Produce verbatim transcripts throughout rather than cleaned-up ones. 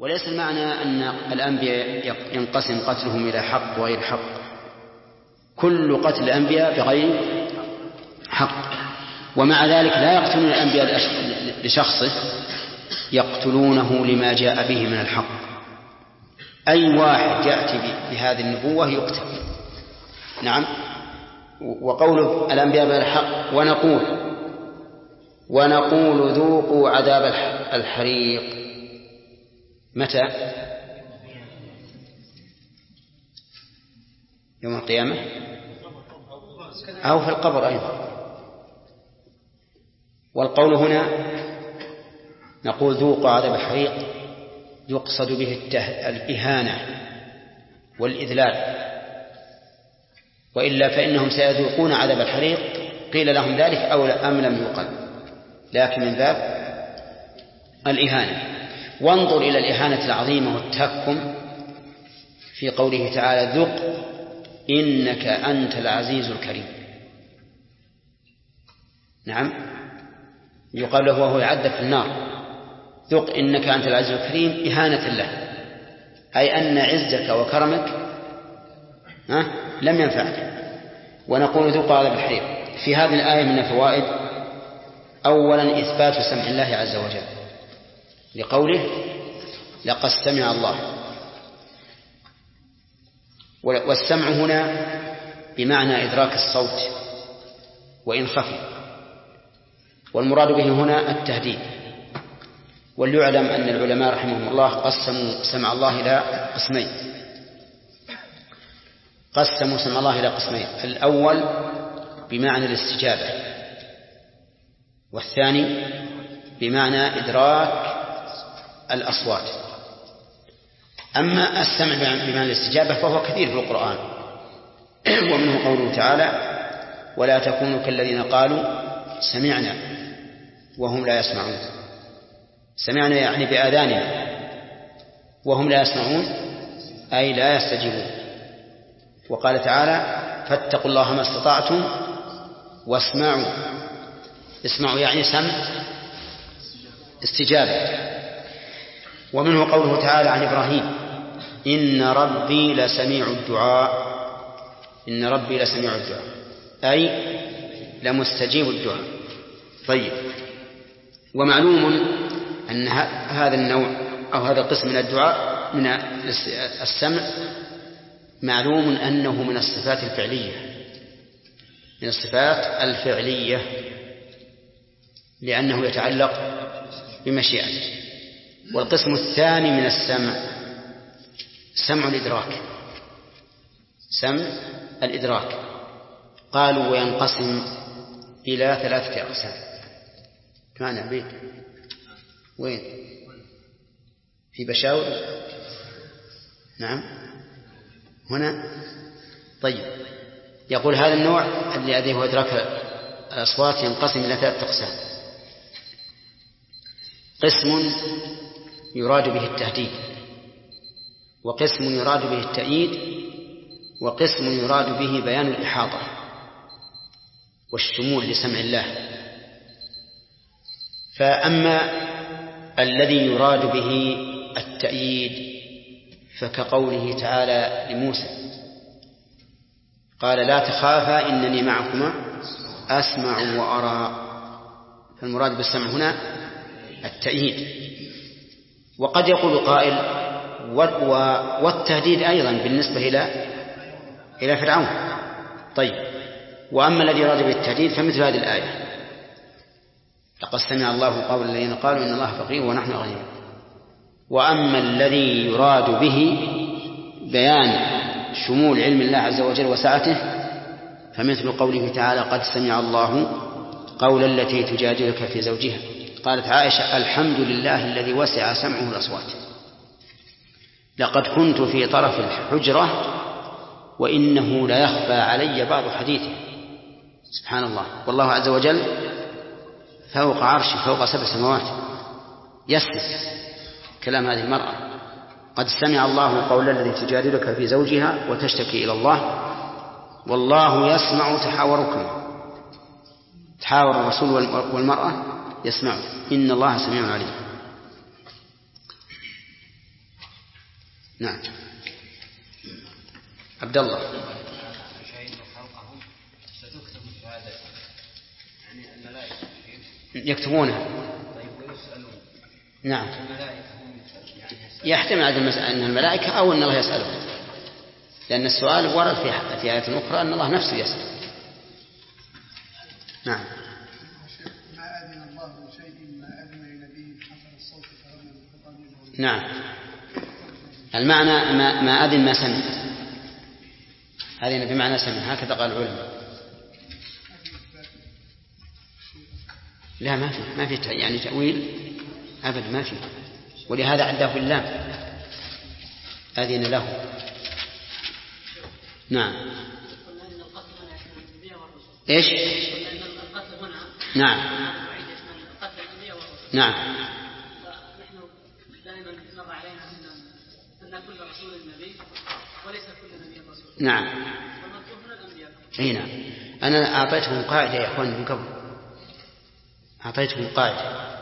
وليس المعنى أن الأنبياء ينقسم قتلهم إلى حق وغير حق، كل قتل الأنبياء بغير حق، ومع ذلك لا يقتلون الأنبياء لشخصه، يقتلونه لما جاء به من الحق. أي واحد يأتي بهذه النبوة يقتل. نعم. وقول الأنبياء بالحق ونقول ونقول ذوقوا عذاب الحريق متى؟ يوم القيامة أو في القبر أيضا. والقول هنا نقول ذوقوا عذاب الحريق يقصد به الإهانة والإذلال، وإلا فإنهم سيذوقون عذاب الحريق قيل لهم ذلك أو أم لم يقل، لكن من باب الإهانة. وانظر إلى الإهانة العظيمة والتهكم في قوله تعالى ذق إنك أنت العزيز الكريم. نعم، يقال له وهو يعذب في النار ذق إنك أنت العزيز الكريم إهانة له، أي أن عزك وكرمك ها لم ينفعك. ونقول ذوق عذاب الحريق. في هذه الآية من الفوائد: أولا إثبات سمع الله عز وجل لقوله لقد سمع الله، والسمع هنا بمعنى إدراك الصوت وإن خفي، والمراد به هنا التهديد. وليعلم أن العلماء رحمهم الله قسموا سمع الله إلى قسمين قسموا سمع الله إلى قسمين الأول بمعنى الاستجابة، والثاني بمعنى إدراك الأصوات. أما السمع بمعنى الاستجابة فهو كثير في القرآن، ومنه قوله تعالى ولا تكونوا كالذين قالوا سمعنا وهم لا يسمعون. سمعنا يعني بآذاننا، وهم لا يسمعون أي لا يستجيبون. وقال تعالى فاتقوا الله ما استطعتم واسمعوا. اسمعوا يعني سمع استجابة. ومنه قوله تعالى عن إبراهيم إن ربي لسميع الدعاء. إن ربي لسميع الدعاء أي لمستجيب الدعاء. طيب، ومعلوم أن هذا النوع أو هذا القسم من الدعاء من السمع معلوم أنه من الصفات الفعلية من الصفات الفعلية لأنه يتعلق بمشيئته. والقسم الثاني من السمع سمع الإدراك سمع الإدراك قالوا وينقسم إلى ثلاثة أقسام. معنى عبيد وين في بشاور؟ نعم هنا. طيب، يقول هذا النوع الذي هو إدراك الأصوات ينقسم إلى ثلاثة أقسام: قسم يراد به التهديد، وقسم يراد به التأييد، وقسم يراد به بيان الإحاطة والشمول لسمع الله. فأما الذي يراد به التأييد فكقوله تعالى لموسى قال لا تخافا إنني معكما أسمع وأرى. فالمراد بالسمع هنا التأييد. وقد يقول قائل والتهديد أيضا بالنسبة إلى إلى فرعون. طيب، وأما الذي يراد بالتهديد فمثل هذه الآية لقد سمع الله قول الذين قالوا إن الله فقير ونحن أغنياء. وأما الذي يراد به بيان شمول علم الله عز وجل وسعته فمثل قوله تعالى قد سمع الله قول التي تجادلك في زوجها. قالت عائشة الحمد لله الذي وسع سمعه الأصوات، لقد كنت في طرف الحجرة وإنه لا يخفى علي بعض حديثه. سبحان الله، والله عز وجل فوق عرشه فوق سبع سماوات يسمع كلام هذه المرأة. قد سمع الله قول التي تجادلك في زوجها وتشتكي إلى الله والله يسمع تحاوركم. تحاور الرسول والمرأة يسمع، إن الله سميع عليم. نعم. عبد الله. يكتبونها. نعم. يحتمل أن الملائكة أو أن الله يسألهم، لأن السؤال ورد في آية أخرى أن الله نفسه يسأل. نعم. ما أذن الله شيء ما أذن لنبي حسن الصوت فرمى بالقرآن. نعم. المعنى ما, ما أذن ما سمع، أذن بمعنى سمع، هكذا قال العلماء. لا ما في ما في يعني تأويل أبدا ما في، ولهذا عداه اللام أذن له. نعم. إيش؟ نعم. نعم. نحن دائما نضع علينا أن كل رسول النبي وليس كل نبي رسول. نعم. والمطلوب من الأنبياء. أي نعم. أنا أعطيتهم قاعدة يا إخوان من قبل، أعطيتكم قاعدة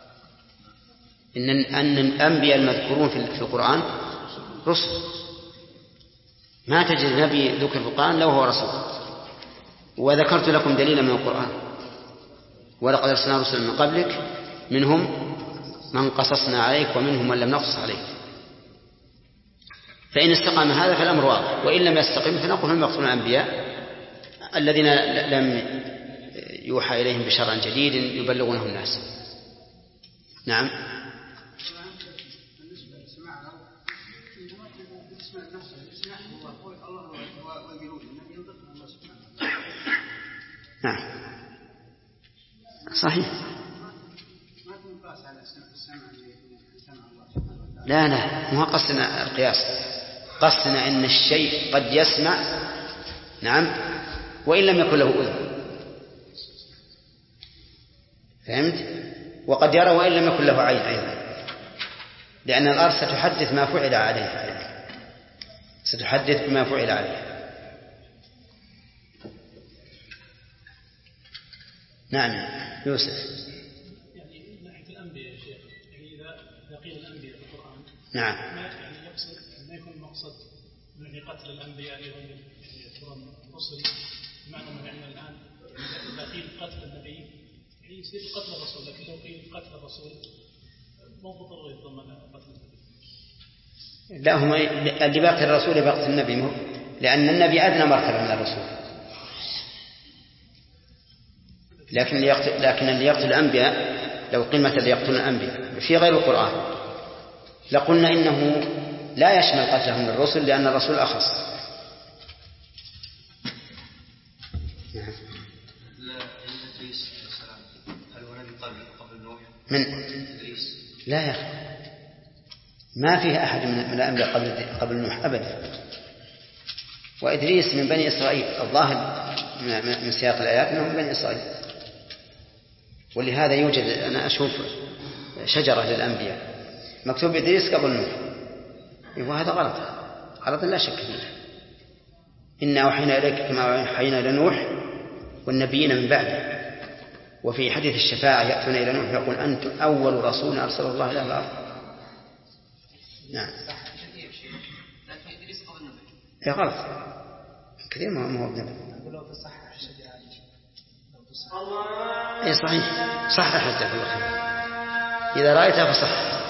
إن أن الأنبياء المذكورون في القرآن رسل، ما تجد نبي ذكر في القرآن لو هو رسول. وذكرت لكم دليلا من القرآن، ولقد أرسلنا رسلا من قبلك منهم من قصصنا عليك ومنهم من لم نقصص عليك. فإن استقام هذا فالأمر واضح، وإن لم يستقم فنقول هم يقتلون الأنبياء الذين لم يوحى إليهم بشرع جديد يبلغونه الناس. نعم. نعم صحيح. لا لا مو قصنا القياس، قصنا إن الشيء قد يسمع نعم وإن لم يكن له أذن، فهمت؟ وقد يرى وإن لم يكن له عين أيضا، لأن الأرض ستحدث ما فعل عليها، ستحدث بما فعل عليها. نعم يوسف. يعني من ناحية الأنبياء يا شيخ، يعني إذا قيل الأنبياء في القرآن نعم ما يعني يقصد ما يكون المقصد من قتل الأنبياء اللي هم يذكرون الرسل، بمعنى أن الآن إذا قيل قتل النبي يعني يصير قتل الرسول، لكن لو قيل قتل الرسول ما ضر يتضمن قتل النبي. لا هم اللي بقتل الرسول بقتل النبي، لأن النبي أدنى مرتبة من الرسول، لكن اللي يقتل لكن اللي يقتل الأنبياء لو قيمة اللي يقتل الأنبياء في غير القرآن لقلنا إنه لا يشمل قتلهم للرسل، لأن الرسول أخص. من لا يا أخي ما فيه أحد من الأنبياء قبل قبل نوح أبدا، وإدريس من بني إسرائيل، الظاهر من سياق الآيات أنه من بني إسرائيل، ولهذا يوجد أنا أشوف شجرة للأنبياء مكتوب إدريس قبل نوح، وهذا غلط غلط لا شك فيه. إنا أوحينا إليك كما أوحينا إلى نوح والنبيين من بعده. وفي حديث الشفاعة يأتون إلى نوح يقول أنتم أول رسول أرسل الله إلى الأرض. نعم يا غلط كثير ما هو ابن اي صحيح صحح التفسير إذا رأيتها فصح.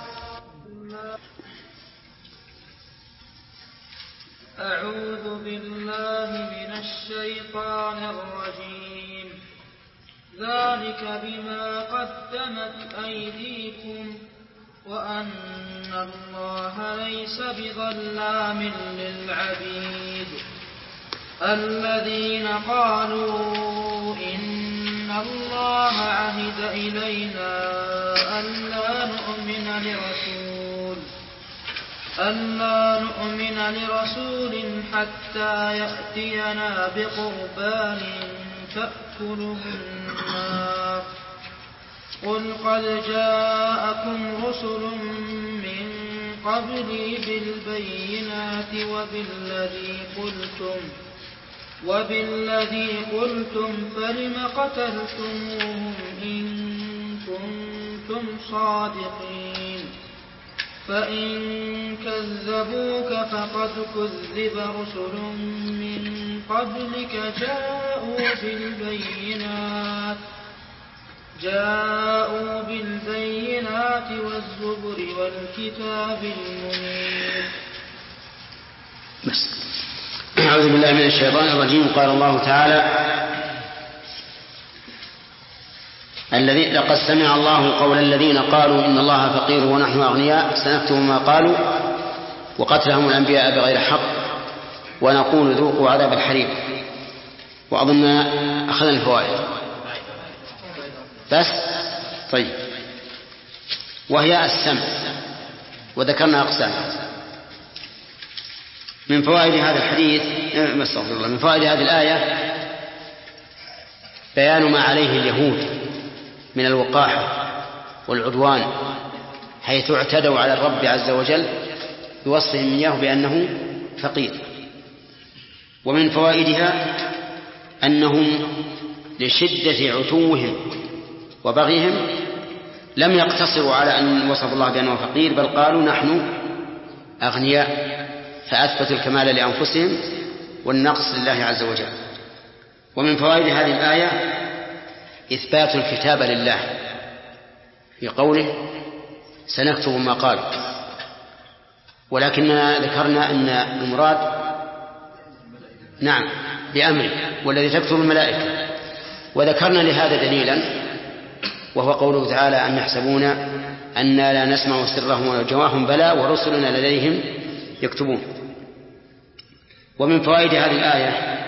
أعوذ بالله من الشيطان الرجيم. ذلك بما قدمت أيديكم وأن الله ليس بظلام للعبيد. الذين قالوا إن الله عهد إلينا ألا نؤمن لرسول ألا نؤمن لرسول حتى يأتينا بقربان تأكله النار. قل قد جاءكم رسل من قبلي بالبينات وبالذي قلتم وبالذي قلتم فلم قتلتموهم إن كنتم صادقين. فإن كذبوك فقد كذب رسل من قبلك جاءوا بالبينات جاءوا بالبينات والزبر والكتاب المنير. بس. أعوذ بالله من الشيطان الرجيم. قال الله تعالى: الذي لقد سمع الله قول الذين قالوا إن الله فقير ونحن أغنياء سنكتب ما قالوا وقتلهم الأنبياء بغير حق ونقول ذوقوا عذاب الحريق. وأظن أخذنا الفوائد بس. طيب، وهي السمع، وذكرنا أقسام. من فوائد هذا الحديث استغفر الله من فوائد هذه الآية بيان ما عليه اليهود من الوقاحة والعدوان، حيث اعتدوا على الرب عز وجل بوصفهم إياه بأنه فقير. ومن فوائدها أنهم لشدة عتوهم وبغيهم لم يقتصروا على أن وصف الله بأنه فقير، بل قالوا نحن أغنياء، فأثبتوا الكمال لأنفسهم والنقص لله عز وجل. ومن فوائد هذه الآية إثبات الكتاب لله في قوله سنكتب ما قال، ولكننا ذكرنا أن المراد نعم بأمره والذي تكتب الملائكة. وذكرنا لهذا دليلا، وهو قوله تعالى أم يحسبون أننا لا نسمع سرهم ونجواهم بلى ورسلنا لديهم يكتبون. ومن فوائد هذه الآية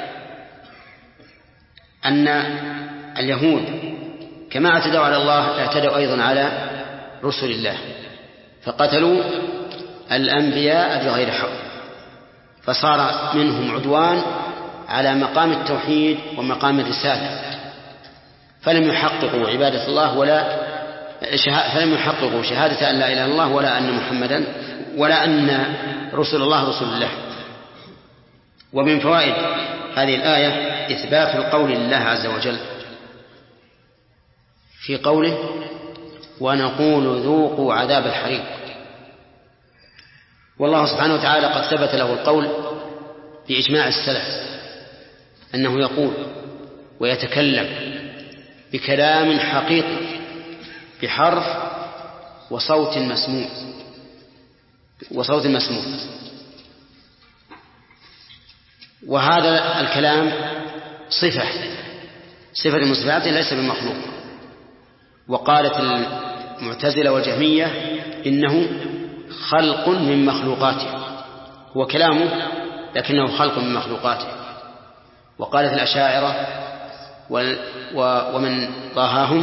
أن اليهود كما اعتدوا على الله اعتدوا أيضا على رسل الله، فقتلوا الأنبياء بغير حق، فصار منهم عدوان على مقام التوحيد ومقام الرسالة، فلم يحققوا عبادة الله ولا فلم يحققوا شهادة أن لا إله إلا الله ولا أن محمدا ولا أن رسل الله رسول الله. ومن فوائد هذه الآية إثبات القول لله عز وجل في قوله ونقول ذوقوا عذاب الحريق. والله سبحانه وتعالى قد ثبت له القول بإجماع السلف أنه يقول ويتكلم بكلام حقيقي بحرف وصوت مسموع وصوت مسموع وهذا الكلام صفة صفة المصفات ليس بمخلوق. وقالت المعتزلة والجهمية إنه خلق من مخلوقاته، هو كلامه لكنه خلق من مخلوقاته. وقالت الأشاعرة ومن ضاهاهم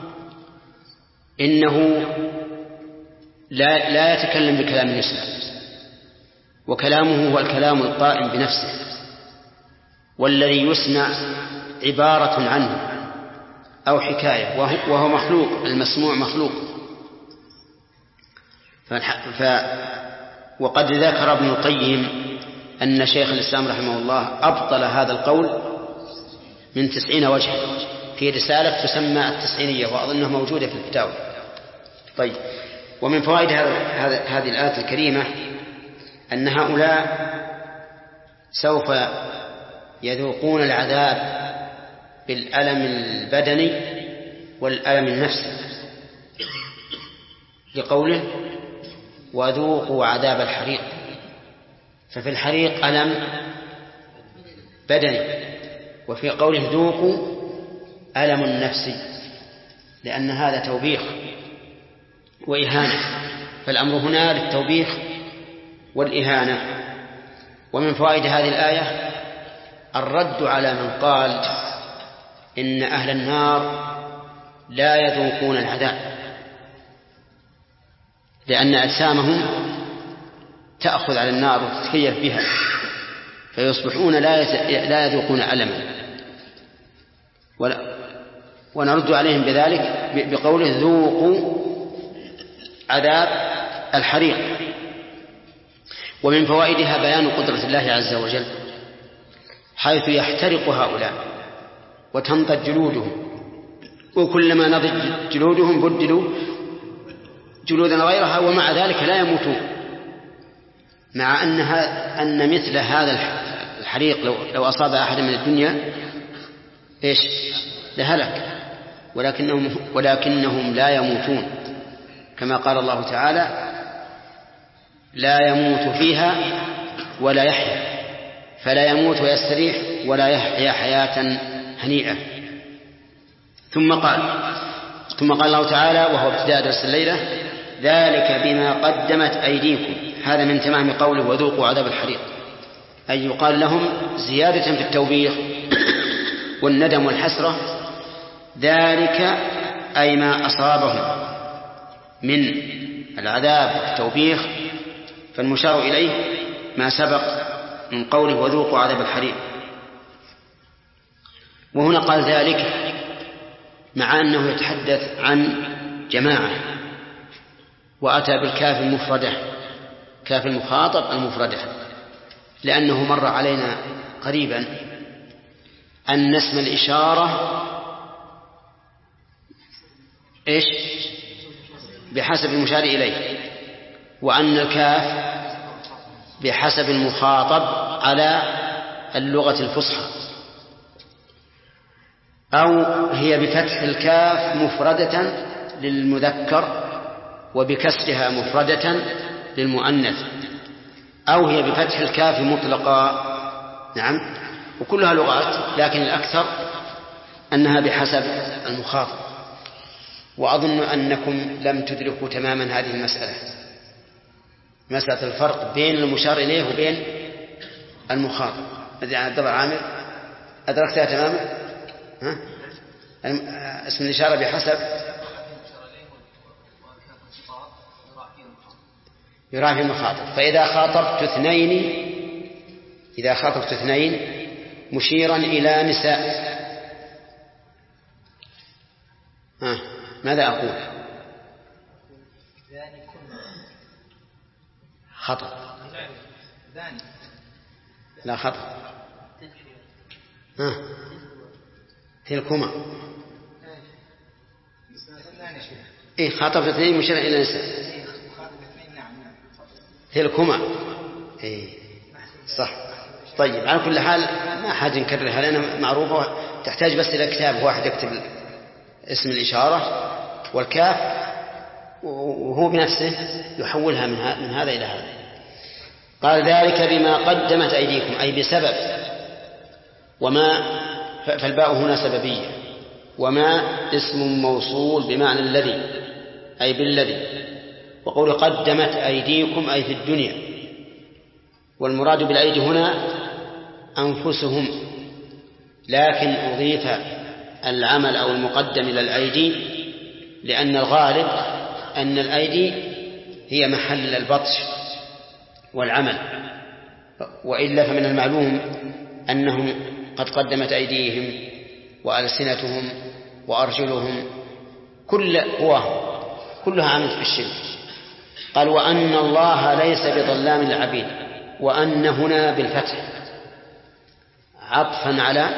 إنه لا, لا يتكلم بكلام يسمع، وكلامه هو الكلام القائم بنفسه، والذي يسمع عبارة عنه أو حكاية وهو مخلوق، المسموع مخلوق. ف... وقد ذكر ابن القيم أن شيخ الإسلام رحمه الله أبطل هذا القول من تسعين وجها في رسالة تسمى التسعينية، وأظنها موجودة في الفتاوى. طيب، ومن فوائد هذه الآية الكريمة أن هؤلاء سوف يذوقون العذاب بالألم البدني والألم النفسي، لقوله وذوقوا عذاب الحريق. ففي الحريق ألم بدني، وفي قوله ذوقوا ألم نفسي، لأن هذا توبيخ وإهانة، فالأمر هنا للتوبيخ والإهانة. ومن فوائد هذه الآية الرد على من قال إن أهل النار لا يذوقون العذاب، لأن أجسامهم تأخذ على النار وتتكيف بها فيصبحون لا يذوقون ألما، ونرد عليهم بذلك بقوله ذوقوا عذاب الحريق. ومن فوائدها بيان قدرة الله عز وجل، حيث يحترق هؤلاء وتنضج جلودهم، وكلما نضج جلودهم بدلوا جلودا غيرها ومع ذلك لا يموتون، مع أنها أن مثل هذا الحريق لو, لو أصاب أحد من الدنيا إيش لهلك، ولكنهم, ولكنهم لا يموتون، كما قال الله تعالى لا يموت فيها ولا يحيا، فلا يموت ويستريح ولا يحيا حياة هنيئة. ثم قال ثم قال الله تعالى وهو ابتداء درس الليلة ذلك بما قدمت أيديكم، هذا من تمام قوله وذوقوا عذاب الحريق، أي يقال لهم زيادة في التوبيخ والندم والحسرة، ذلك أي ما أصابهم من العذاب والتوبيخ، فالمشار إليه ما سبق من قوله وذوقوا عذاب الحريق. وهنا قال ذلك مع أنه يتحدث عن جماعة، وأتى بالكاف المفردة، كاف المخاطب المفردة، لأنه مر علينا قريبا أن اسم الإشارة إيش بحسب المشار إليه، وأن الكاف بحسب المخاطب على اللغة الفصحى، أو هي بفتح الكاف مفردة للمذكر وبكسرها مفردة للمؤنث، أو هي بفتح الكاف مطلقا. نعم، وكلها لغات، لكن الأكثر أنها بحسب المخاطب. وأظن أنكم لم تدركوا تماما هذه المسألة، مسألة الفرق بين المشار إليه وبين المخاطب. عبد الله عامر أدركتها تماما؟ ها؟ اسم الإشارة بحسب يراعي في المخاطب، فإذا خاطبت اثنين إذا خاطبت اثنين مشيرا إلى نساء، ها ماذا أقول؟ خطأ، لا خطأ، ها تلكما إيه خاطب اثنين مشيرا إلى نساء تلكما إيه صح. طيب على كل حال ما حاجة نكررها لأنها معروفة، تحتاج بس إلى كتاب واحد يكتب اسم الإشارة والكاف وهو بنفسه يحولها من هذا إلى هذا. قال ذلك بما قدمت أيديكم أي بسبب، وما فالباء هنا سببية، وما اسم موصول بمعنى الذي أي بالذي، وقول قدمت أيديكم أي في الدنيا، والمراد بالأيدي هنا أنفسهم، لكن أضيف العمل أو المقدم إلى الأيدي لأن الغالب أن الأيدي هي محل البطش والعمل، وإلا فمن المعلوم أنهم قد قدمت أيديهم وألسنتهم وأرجلهم كل قواهم كلها عملت بالشرك. قال وأن الله ليس بظلام للعبيد، وأن هنا بالفتح عطفا على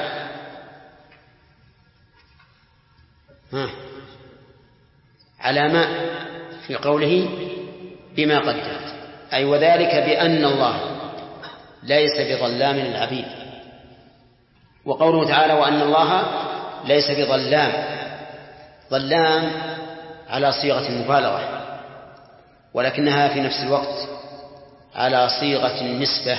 ها على ما في قوله بما قدمت، أي وذلك بأن الله ليس بظلام للعبيد. وقوله تعالى وأن الله ليس بظلام، ظلام على صيغة المبالغة، ولكنها في نفس الوقت على صيغة النسبة،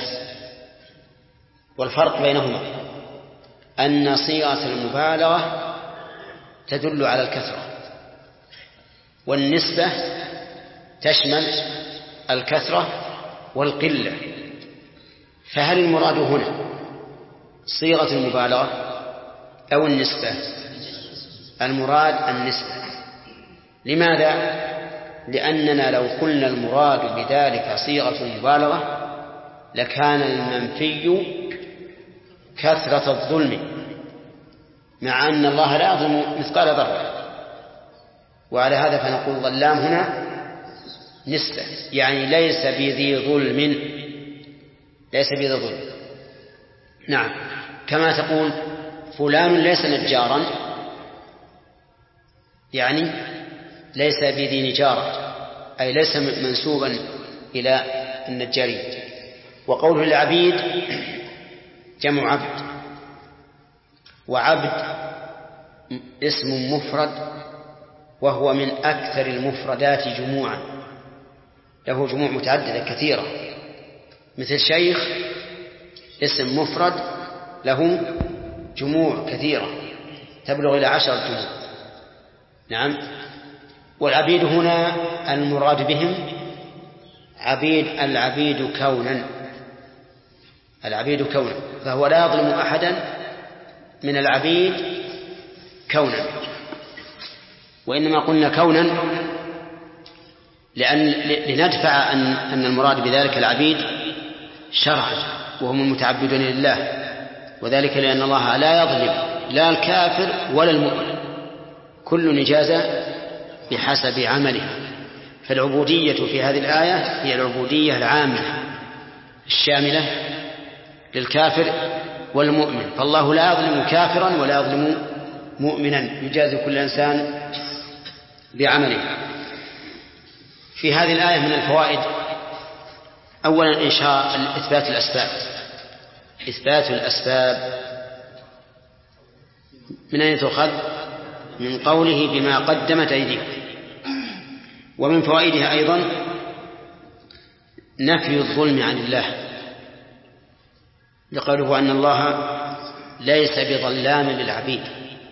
والفرق بينهما أن صيغة المبالغة تدل على الكثرة، والنسبة تشمل الكثرة والقلة. فهل المراد هنا صيغة المبالغة أو النسبة؟ المراد النسبة. لماذا؟ لأننا لو قلنا المراد بذلك صيغة المبالغة لكان المنفي كثرة الظلم، مع أن الله لا يظلم مثقال ذرة. وعلى هذا فنقول ظلام هنا نسبة، يعني ليس بذي ظلم، ليس بذي ظلم. نعم، كما تقول فلان ليس نجارا، يعني ليس بذي نجارة، أي ليس منسوبا إلى النجارين. وقوله العبيد جمع عبد، وعبد اسم مفرد وهو من أكثر المفردات جموعا، له جموع متعددة كثيرة، مثل شيخ اسم مفرد له جموع كثيرة تبلغ إلى عشرة جموع. نعم. والعبيد هنا المراد بهم عبيد العبيد كونا، العبيد كونا، فهو لا يظلم أحدا من العبيد كونا، وإنما قلنا كونا لأن لندفع أن أن المراد بذلك العبيد شرعا وهم المتعبدون لله، وذلك لأن الله لا يظلم لا الكافر ولا المؤمن، كل نجازة بحسب عمله. فالعبودية في هذه الآية هي العبودية العامة الشاملة للكافر والمؤمن، فالله لا يظلم كافرا ولا يظلم مؤمنا، يجازي كل إنسان بعمله. في هذه الآية من الفوائد أولا إنشاء إثبات الأسباب، إثبات الأسباب من أين تؤخذ؟ من قوله بما قدمت أيديكم. ومن فوائدها أيضا نفي الظلم عن الله، لقوله أن الله ليس بظلام للعبيد.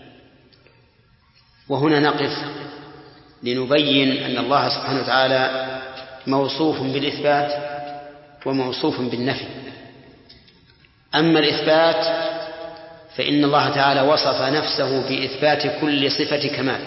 وهنا نقف لنبين أن الله سبحانه وتعالى موصوف بالإثبات وموصوف بالنفي. أما الإثبات فإن الله تعالى وصف نفسه بإثبات كل صفة كمال،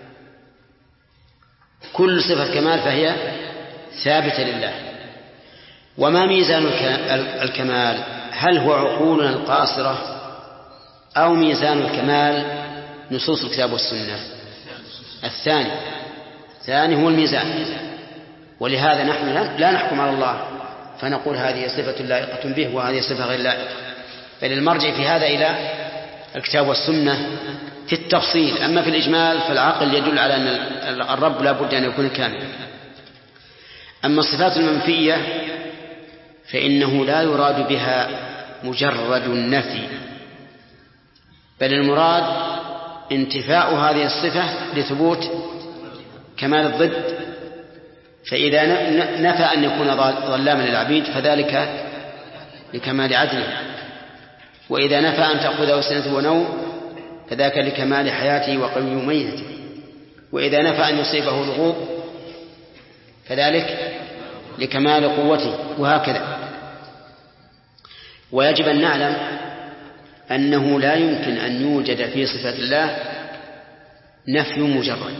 كل صفة كمال فهي ثابتة لله. وما ميزان الكمال؟ هل هو عقولنا القاصرة أو ميزان الكمال نصوص الكتاب والسنة؟ الثاني، الثاني هو الميزان. ولهذا نحن لا نحكم على الله فنقول هذه صفة لائقة به وهذه صفة غير لائقة، بل المرجع في هذا إلى الكتاب والسنة في التفصيل. أما في الإجمال فالعقل يدل على أن الرب لا بد أن يكون كاملا. أما الصفات المنفية فإنه لا يراد بها مجرد النفي، بل المراد انتفاء هذه الصفة لثبوت كمال الضد. فإذا نفى أن يكون ظلاما للعبيد فذلك لكمال عدله، وإذا نفى أن تأخذه سنة ونوم فذاك لكمال حياته وقيوميته، وإذا نفى أن يصيبه الغوب فذلك لكمال قوته، وهكذا. ويجب أن نعلم أنه لا يمكن أن يوجد في صفات الله نفي مجرد،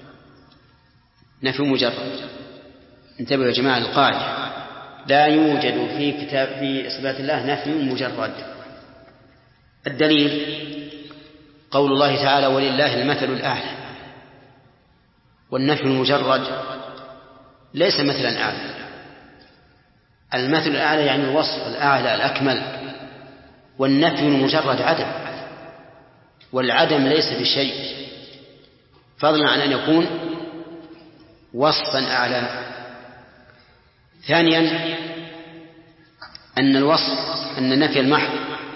نفي مجرد. انتبهوا يا جماعة القاعدة، لا يوجد في كتاب في صفات الله نفي مجرد. الدليل قول الله تعالى ولله المثل الأعلى، والنفي المجرد ليس مثلا أعلى. المثل الأعلى يعني الوصف الأعلى الأكمل، والنفي المجرد عدم، والعدم ليس بشيء فضلا عن أن يكون وصفا أعلى. ثانيا أن الوصف أن النفي المحض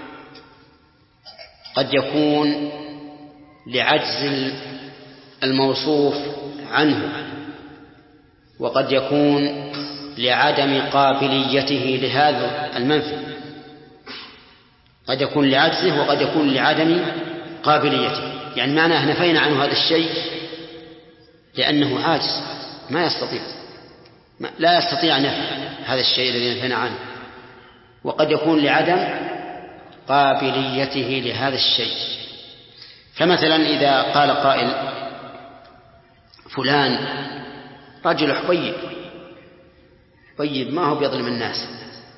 قد يكون لعجز الموصوف عنه، وقد يكون لعدم قابليته لهذا المنفي، قد يكون لعجزه وقد يكون لعدم قابليته. يعني معناه نفينا عنه هذا الشيء لأنه عاجز، ما يستطيع لا يستطيع نفي هذا الشيء الذي نفينا عنه، وقد يكون لعدم قابليته لهذا الشيء. فمثلا إذا قال قائل فلان رجل حبيب، حبيب ما هو بيظلم الناس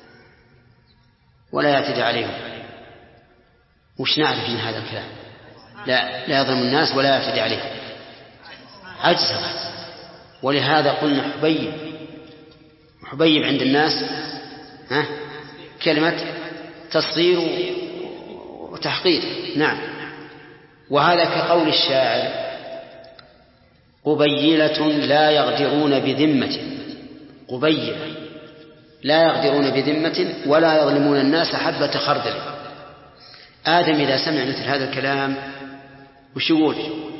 ولا يعتدي عليهم، وش نعرف من هذا الكلام؟ لا لا يظلم الناس ولا يعتدي عليهم، عجزه. ولهذا قلنا حبيب، حبيب عند الناس ها كلمة تصغير وتحقير. نعم. وهذا كقول الشاعر قبيلة لا يغدرون بذمة، قبيلة لا يغدرون بذمة ولا يظلمون الناس حبة خردل. آدم إذا سمع مثل هذا الكلام وش يقول؟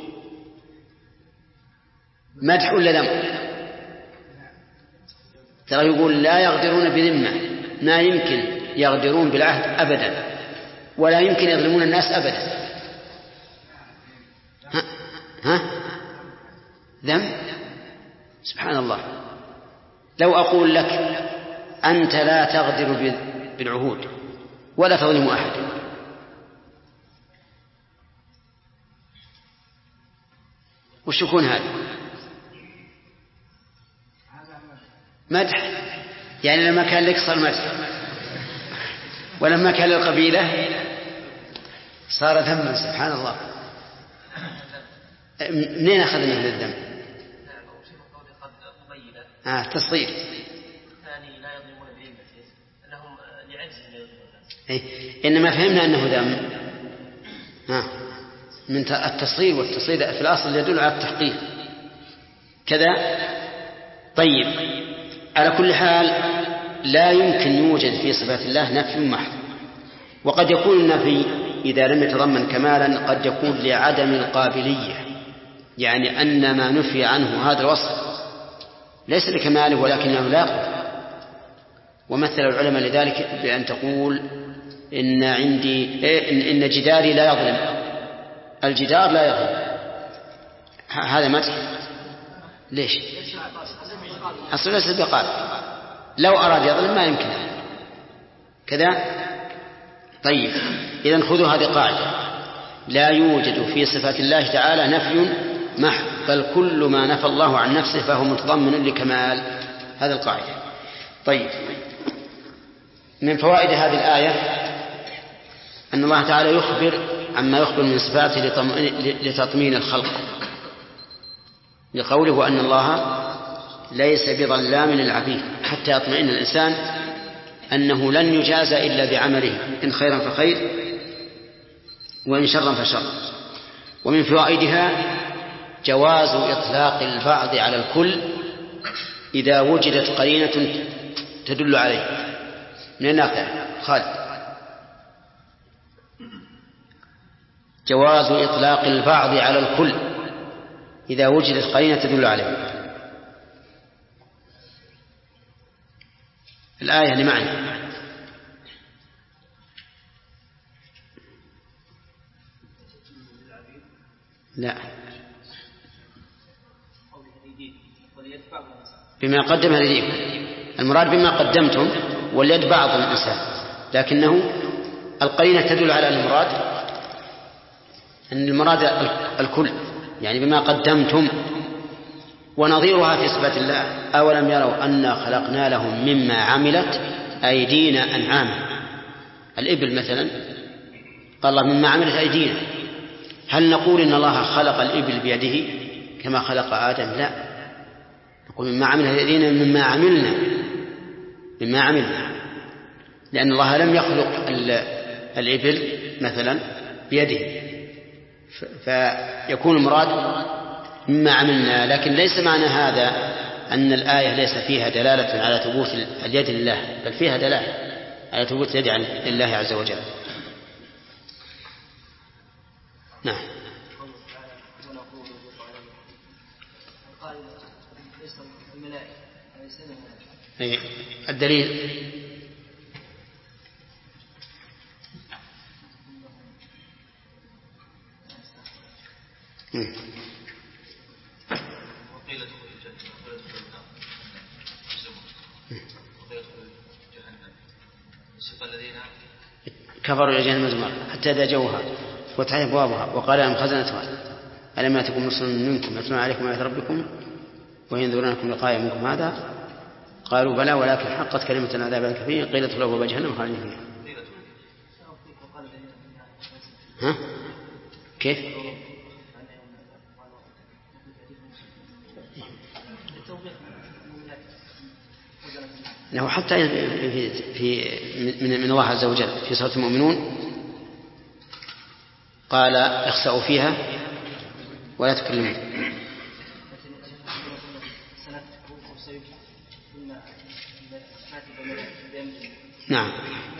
مدح ولا ذم؟ ترى يقول لا يغدرون بذمة، ما يمكن يغدرون بالعهد أبدا، ولا يمكن يظلمون الناس أبدا. ها؟ ها؟ ذم؟ سبحان الله. لو أقول لك أنت لا تغدر بالعهود ولا تظلم أحد، وش يكون هذا؟ مدح، يعني لما كان لك صار مدح، ولما كان للقبيلة صار ذما. سبحان الله. منين أخذنا هذا الذم؟ آه تصغير. ثاني لا يظلمون بذمة أنهم لعجزهم إيه؟ إنما فهمنا أنه ذم آه. من التصغير، والتصغير في الأصل يدل على التحقيق كذا. طيب، على كل حال لا يمكن يوجد في صفات الله نفي محض، وقد يكون النفي إذا لم يتضمن كمالا قد يكون لعدم القابلية، يعني أن ما نفي عنه هذا الوصف ليس لكماله ولكنه لاقل. ومثل العلماء لذلك بأن تقول إن عندي إيه إن جداري لا يظلم، الجدار لا يظلم، هذا مدح. ليش؟ أصل ليس بقال، لو أراد يظلم ما يمكن كذا. طيب، إذن خذوا هذه قاعدة: لا يوجد في صفات الله تعالى نفي محض، بل كل ما نفى الله عن نفسه فهو متضمن لكمال. هذا القاعدة. طيب، من فوائد هذه الآية أن الله تعالى يخبر عما يخبر من صفاته لتطمين الخلق، لقوله أن الله ليس بظلام للعبيد، حتى يطمئن الإنسان أنه لن يجازى إلا بعمله، إن خيرا فخير وإن شرا فشر. ومن فوائدها جواز إطلاق البعض على الكل إذا وجدت قرينة تدل عليه. من الناقع خالد. جواز إطلاق البعض على الكل إذا وجدت قرينة تدل عليه. الآية لمعنى لا بما قدم لديكم، المراد بما قدمتم، واليد بعض الإنسان، لكنه القرينة تدل على المراد أن المراد الكل، يعني بما قدمتم. ونظيرها في صفات الله: أولم يروا أنا خلقنا لهم مما عملت أيدينا أنعاما. الإبل مثلا قال الله مما عملت أيدينا، هل نقول إن الله خلق الإبل بيده كما خلق آدم؟ لا، نقول مما عملت أيدينا مما عملنا مما عملنا لأن الله لم يخلق الإبل مثلا بيده، فيكون المراد مما عملنا. لكن ليس معنى هذا أن الآية ليس فيها دلالة على ثبوت اليد لله، بل فيها دلالة على ثبوت اليد لله عز وجل. نعم. الدليل وقيل ادخل الجنة وقيل ادخل النار وقيل ادخل جهنم وسيق الذين كفروا إلى جهنم زمرا حتى إذا جاءوها فتحت أبوابها وقال لهم خزنتها ألم يأتكم رسل منكم يتلون عليكم آيات ربكم وينذرونكم لقاء يومكم هذا قالوا بلى ولكن حقت كلمة العذاب على الكافرين قيل ادخلوا أبواب جهنم خالدين فيها. ها كيف؟ له حتى في, في من, من الله عز وجل في سورة المؤمنون قال اخسأوا فيها ولا تكلمون. نعم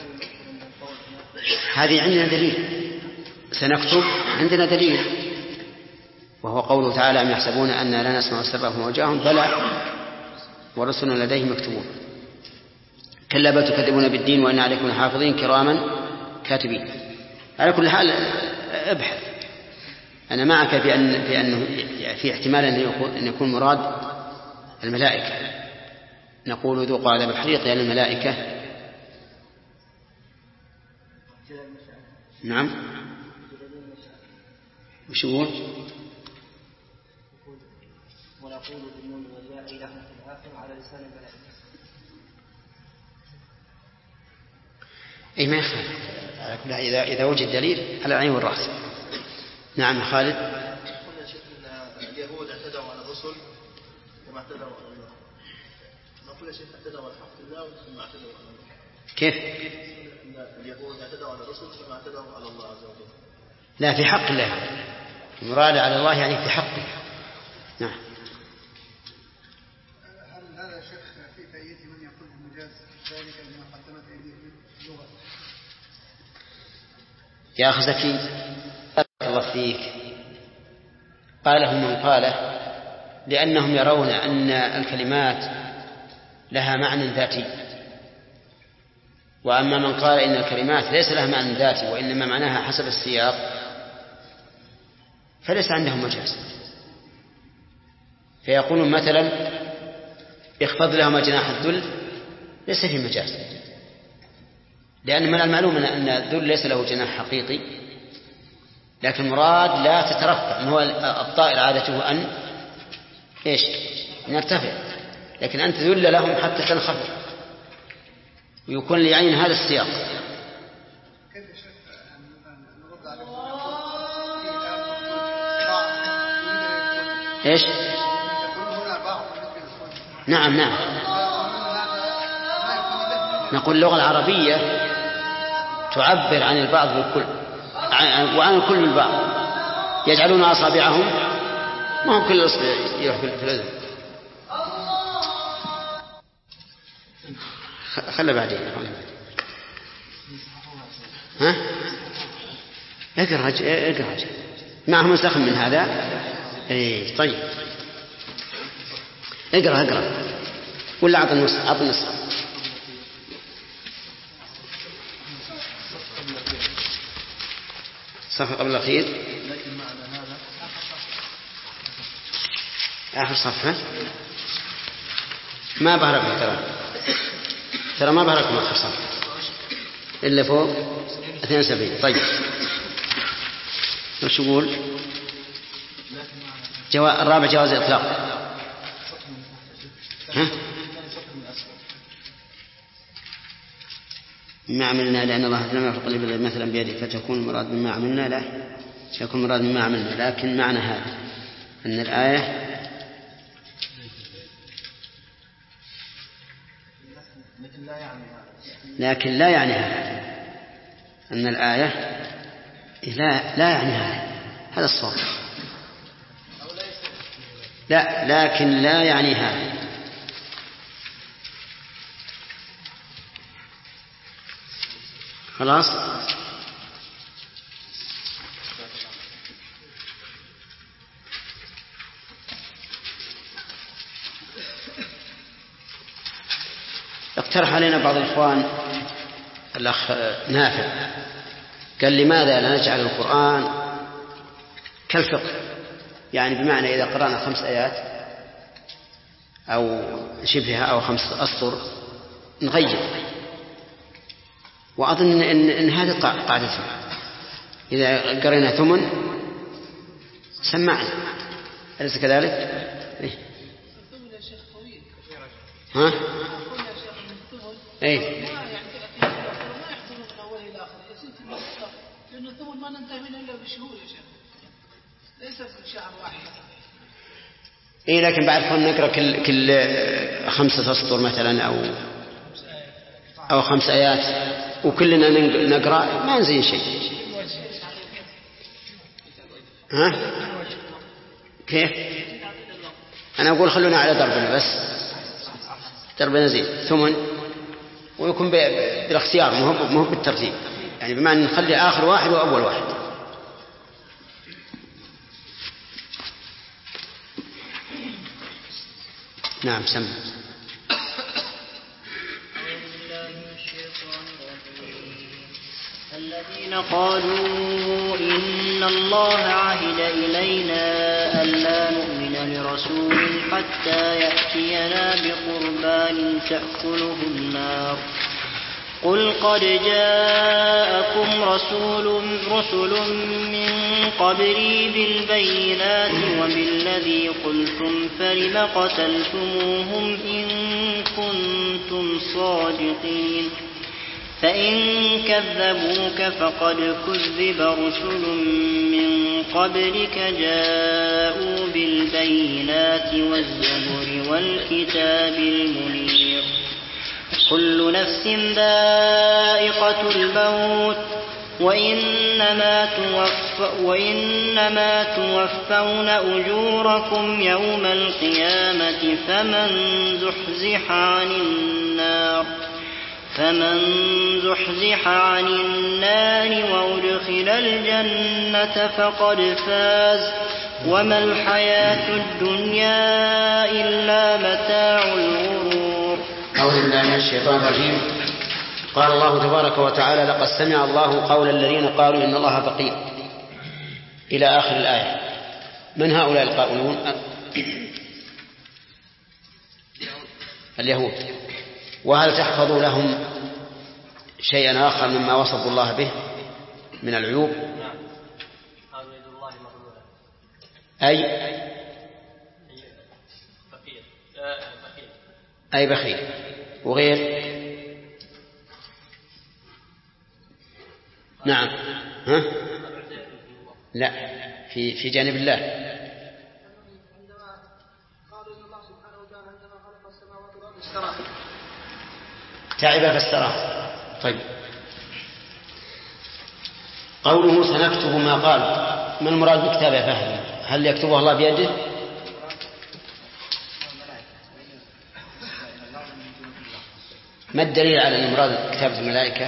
هذه عندنا دليل سنكتب عندنا دليل وهو قوله تعالى أم يحسبون أن لا نسمع سرهم وجاههم بلى ورسلنا لديهم مكتوبون كلا بل تكذبون بالدين وإن عليكم حافظين كراما كاتبين. على كل حال ابحث أنا معك بأن بأنه في احتمال أن يكون مراد الملائكة نقول ذوقوا عذاب الحريق يعني الملائكة. نعم وش يقول ونقول بالنون والياء إلى الآخر على لسان الملائكة. إيه ما يخالف إذا إذا وجد دليل على العين والرأس. نعم خالد. قلنا شيخ أن اليهود اعتدوا على الرسل كما اعتدوا على الله. نقول شيخ اعتدوا على حق الله ثم اعتدوا على الله. كيف؟ اليهود اعتدوا على الرسل ثم اعتدوا على الله عز وجل. لا في حق الله المراد على الله يعني في حقه. نعم. هل هذا شيخ في تأييد من يقول المجاز ذلك لما قدمت أيديهم اللغة؟ يا أخي زكي بارك الله فيك قاله من قاله لأنهم يرون أن الكلمات لها معنى ذاتي وأما من قال إن الكلمات ليس لها معنى ذاتي وإنما معناها حسب السياق فليس عندهم مجاز. فيقولون مثلا اخفض لهما جناح الذل ليس في مجاز لأن من المعلوم أن الذل ليس له جناح حقيقي لكن المراد لا تترفع هو الطائر عادته أن إيش نرتفع لكن أنت ذل لهم حتى تنخفض ويكون ليعين هذا السياق. كيف شيخ نرد على إيش يقول هنا بعض نعم نعم نقول اللغة العربية تعبر عن البعض بالكل وعن الكل بالبعض يجعلون أصابعهم ما هم كل أصبع يروح في الأذن. خلى بعدين ها اقرأ اقرأ معهم نسخ من هذا. ايه طيب اقرأ اقرأ ولا أعطي النص أعطي النص صفحة قبل الأخير آخر صفحة ما بهرك ترى ترى ما بهرك آخر صفحة إلا فوق اثنين وسبعين. طيب وش يقول جوا... الرابع جواز الإطلاق. ها مما عملنا لأن الله لم يفرق لي مثلا بيده فتكون المراد مما عملنا لا سيكون المراد مما عملنا لكن معنى هذا أن الآية لكن لا يعني هذا أن الآية لا لا يعني هذا هذا الصواب لا لكن لا يعني هذا. خلاص اقترح علينا بعض الإخوان الأخ نافع قال لماذا لا نجعل القرآن كالفقه يعني بمعنى إذا قرأنا خمس آيات أو شبهها أو خمس أسطر نغير وأظن إن, إن هذه قاعدته إذا قرأنا ثمن سمعنا أليس كذلك؟ إيه؟ الثمن يا شيخ طويل ها؟ أقول يا شيخ من الثمن إيه؟ ما يعني ثلاثين ما يحصل من أوله إلى آخره يصير في المستقبل لأن الثمن ما ننتهي منه إلا بشهور يا شيخ ليس في شهر واحد. إيه لكن بعد كون نقرأ كل كل خمسة أسطر مثلا أو أو خمس آيات وكلنا نقرأ ما نزين شيء. ها؟ كيف؟ أنا أقول خلونا على ضربنا بس ضرب نزيد ثمن، ويكون بالاختيار مو بالترتيب، يعني بمعنى نخلي آخر واحد وأول واحد. نعم سم. الذين قالوا إن الله عهد إلينا ألا نؤمن لرسول حتى يأتينا بقربان تأكله النار قل قد جاءكم رسول رسل من قبلي بالبينات وبالذي قلتم فلم قتلتموهم إن كنتم صادقين فإن كذبوك فقد كذب رسل من قبلك جاءوا بالبينات والزبر والكتاب المنير كل نفس ذائقة الموت وإنما, توف وإنما توفون أجوركم يوم القيامة فمن زحزح عن النار فمن زحزح عن النار وأدخل الجنة فقد فاز وما الحياة الدنيا إلا متاع الغرور. أعوذ بالله من الشيطان الرجيم. قال الله تبارك وتعالى لقد سمع الله قول الذين قالوا إن الله فقير إلى آخر الآية. من هؤلاء القائلون؟ اليهود. وهل تحفظ لهم شيئا آخر مما وصفوا الله به من العيوب؟ أي أي بخيل وغير. نعم ها؟ لا في في جانب الله. عندما قالوا إن الله سبحانه وتعالى عندما خلق السماوات والأرض استراح تعب فاستراح. طيب قوله سنكتب ما قال، ما المراد بكتابه يا فهد؟ هل يكتبه الله بيده؟ ما الدليل على أن مراد كتابة الملائكة؟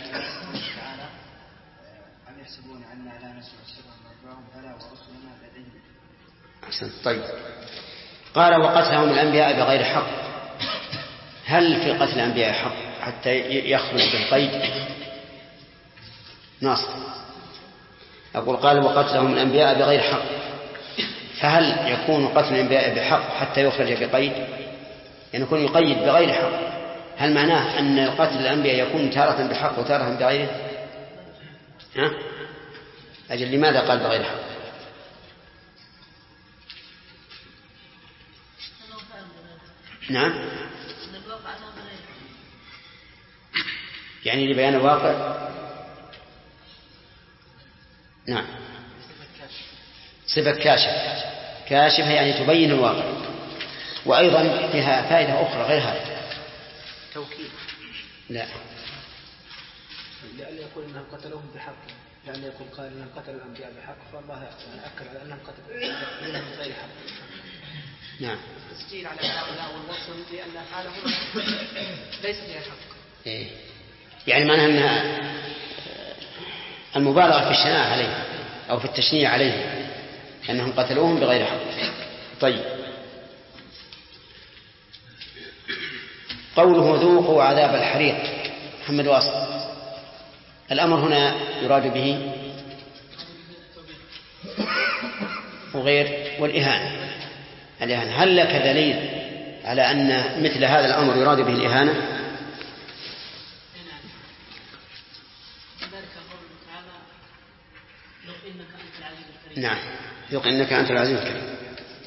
أم يحسبون أننا لا نسمع سرهم ونجواهم بلى ورسلنا لديهم. أحسن. طيب قال وقتلهم الأنبياء بغير حق. هل في قتل الأنبياء حق حتى يخرج بالقيد؟ ناصر أقول قال وقتلهم الأنبياء بغير حق، فهل يكون قتل الأنبياء بحق حتى يخرج بقيد؟ يعني يكون يقيد بغير حق، هل معناه أن قتل الأنبياء يكون تارة بحق وتارة بغيره؟ ها؟ أجل لماذا قال بغير حق؟ نعم يعني لبيان الواقع. نعم صفة كاشف. كاشفة يعني تبين الواقع. وأيضا فيها فائدة أخرى غير هذا. توكيد. لا لأن يقول أنهم قتلوهم بحق، لأن يقول قال أنهم قتلوا الأنبياء بحق، فالله أكد على أنهم قتلوا بغير حق. نعم تسجيل على هؤلاء والوصل لأن حالهم ليس فيها حق. إيه. يعني معناها أنها المبالغة في الشناعة عليه أو في التشنيع عليه أنهم قتلوهم بغير حق. طيب قوله ذوقوا عذاب الحريق. محمد واصل الأمر هنا يراد به وغير والإهانة. الإهانة هل لك دليل على أن مثل هذا الأمر يراد به الإهانة؟ نعم ذوق إنك أنت العزيز الكريم.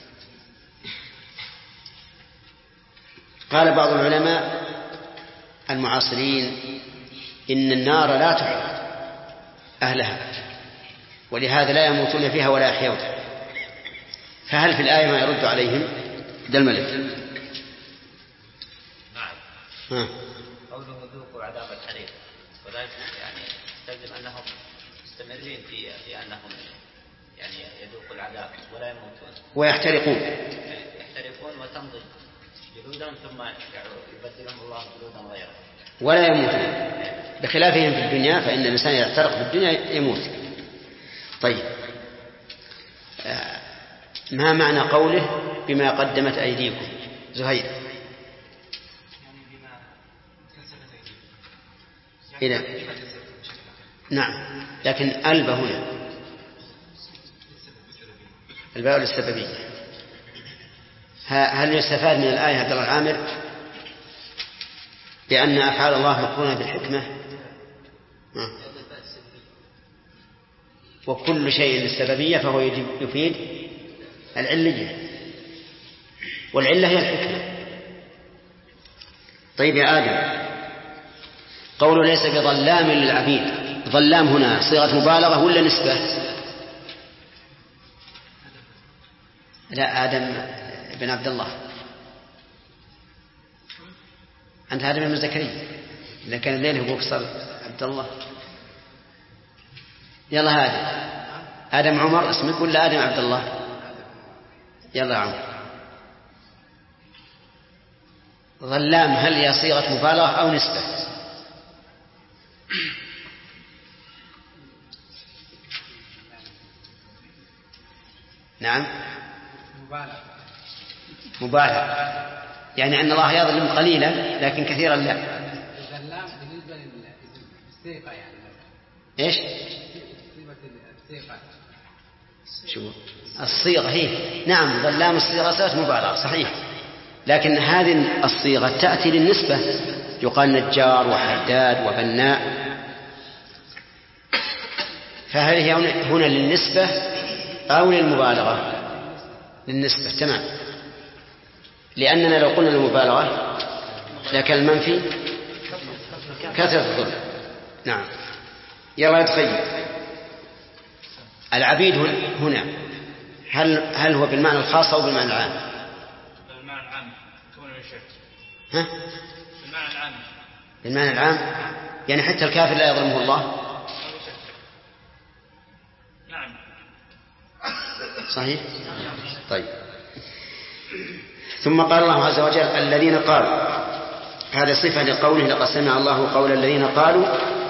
قال بعض العلماء المعاصرين إن النار لا تحرق أهلها ولهذا لا يموتون فيها ولا يحيون. فهل في الآية ما يرد عليهم؟ ده الملك. نعم ها. قوله ذوقوا عذاب الحريق وذلك يعني يستلزم أنهم مستمرين في في أنهم يعني يذوقوا العذاب ولا يموتون ويحترقون يحترقون وتمضي جلودهم يقتلون ثم يبدلهم الله جلودا غيره ولا يموتون، بخلافهم في الدنيا فإن الإنسان يعترق في الدنيا يموت. طيب، ما معنى قوله بما قدمت أيديكم؟ زهير. إلى نعم، لكن ألب هنا الباء للسببية. هل يستفاد من الآية عبد الله العامر بأن أفعال الله مقرونة بالحكمة؟ وكل شيء للسببية فهو يفيد العلية، والعلة هي الحكمة. طيب يا آدم، قوله ليس بظلام للعبيد، ظلام هنا صيغة مبالغة ولا نسبة؟ لا، آدم بن عبد الله، أنت آدم بن زكريا، إذا كان الليل أبوك صار عبد الله. يلا آدم. آدم عمر اسمك ولا آدم عبد الله؟ يلا عمر. ظلام هل هي صيغة مبالغة أو نسبة؟ نعم مبالغة. مبالغة، يعني أن الله يظلم قليلا لكن كثيرا لا. الظلام بالنسبة للصيغة يعني. إيش؟ الصيغة. شو الصيغة هي؟ نعم، ظلام الصيغة صيغة مبالغة صحيح، لكن هذه الصيغة تأتي للنسبة، يقال نجار وحداد وبناء، فهل هي هنا للنسبة أو للمبالغة؟ للنسبة. تمام، لأننا لو قلنا المبالغة لكن المنفي كثرة الظلم. نعم. يلا يتخيل العبيد هنا هل هل هو بالمعنى الخاص أو بالمعنى العام؟ بالمعنى العام كون الشرك. ها؟ بالمعنى العام. بالمعنى العام، يعني حتى الكافر لا يظلمه الله. نعم. صحيح. طيب، ثم قال الله عز وجل الذين قالوا، هذه صفة لقوله لقد سمع الله قول الذين قالوا.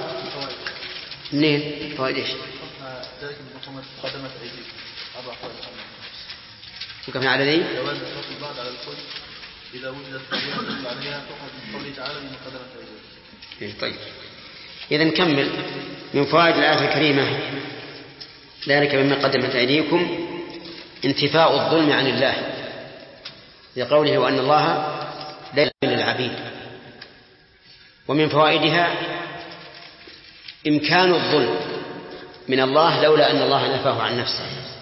منين فوائد ايش؟ ذلك المقامات قدمت أيديكم أربع فوائد. وكما على ذي جواز إطلاق البعض على الكل إذا وجدت قضية تدل عليها تؤخذ من قوله تعالى بما قدمت أيديكم. طيب، إذا نكمل من فوائد الآية الكريمة ذلك بما قدمت أيديكم انتفاء الظلم عن الله لقوله وأن الله لا يظلم للعبيد. ومن فوائدها إمكان الظلم من الله لولا أن الله نفاه عن نفسه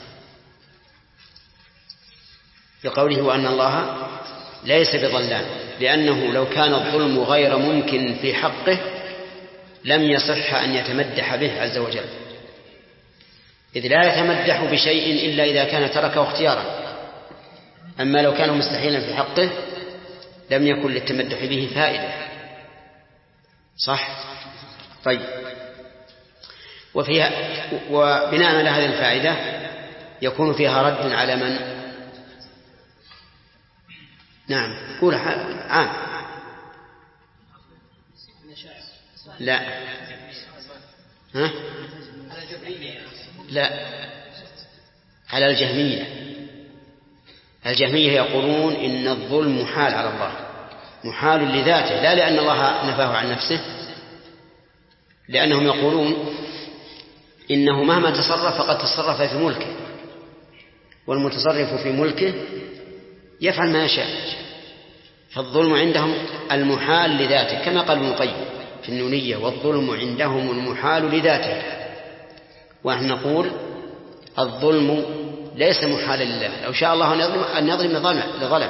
لقوله وأن الله ليس بظلام، لأنه لو كان الظلم غير ممكن في حقه لم يصح أن يتمدح به عز وجل، إذ لا يتمدح بشيء إلا إذا كان تركه اختيارا، أما لو كان مستحيلا في حقه لم يكن للتمدح به فائدة. صح؟ طيب، وفيها وبناء على هذه الفائدة يكون فيها رد على من؟ نعم، قول عام. لا. ها؟ لا، على الجهمية. الجهمية يقولون إن الظلم محال على الله، محال لذاته، لا لأن الله نفاه عن نفسه، لأنهم يقولون إنه مهما تصرف فقد تصرف في ملكه، والمتصرف في ملكه يفعل ما يشاء، فالظلم عندهم المحال لذاته، كما قال ابن القيم في النونية والظلم عندهم المحال لذاته. ونحن نقول الظلم ليس محالا لله، لو شاء الله أن يظلم لظلم،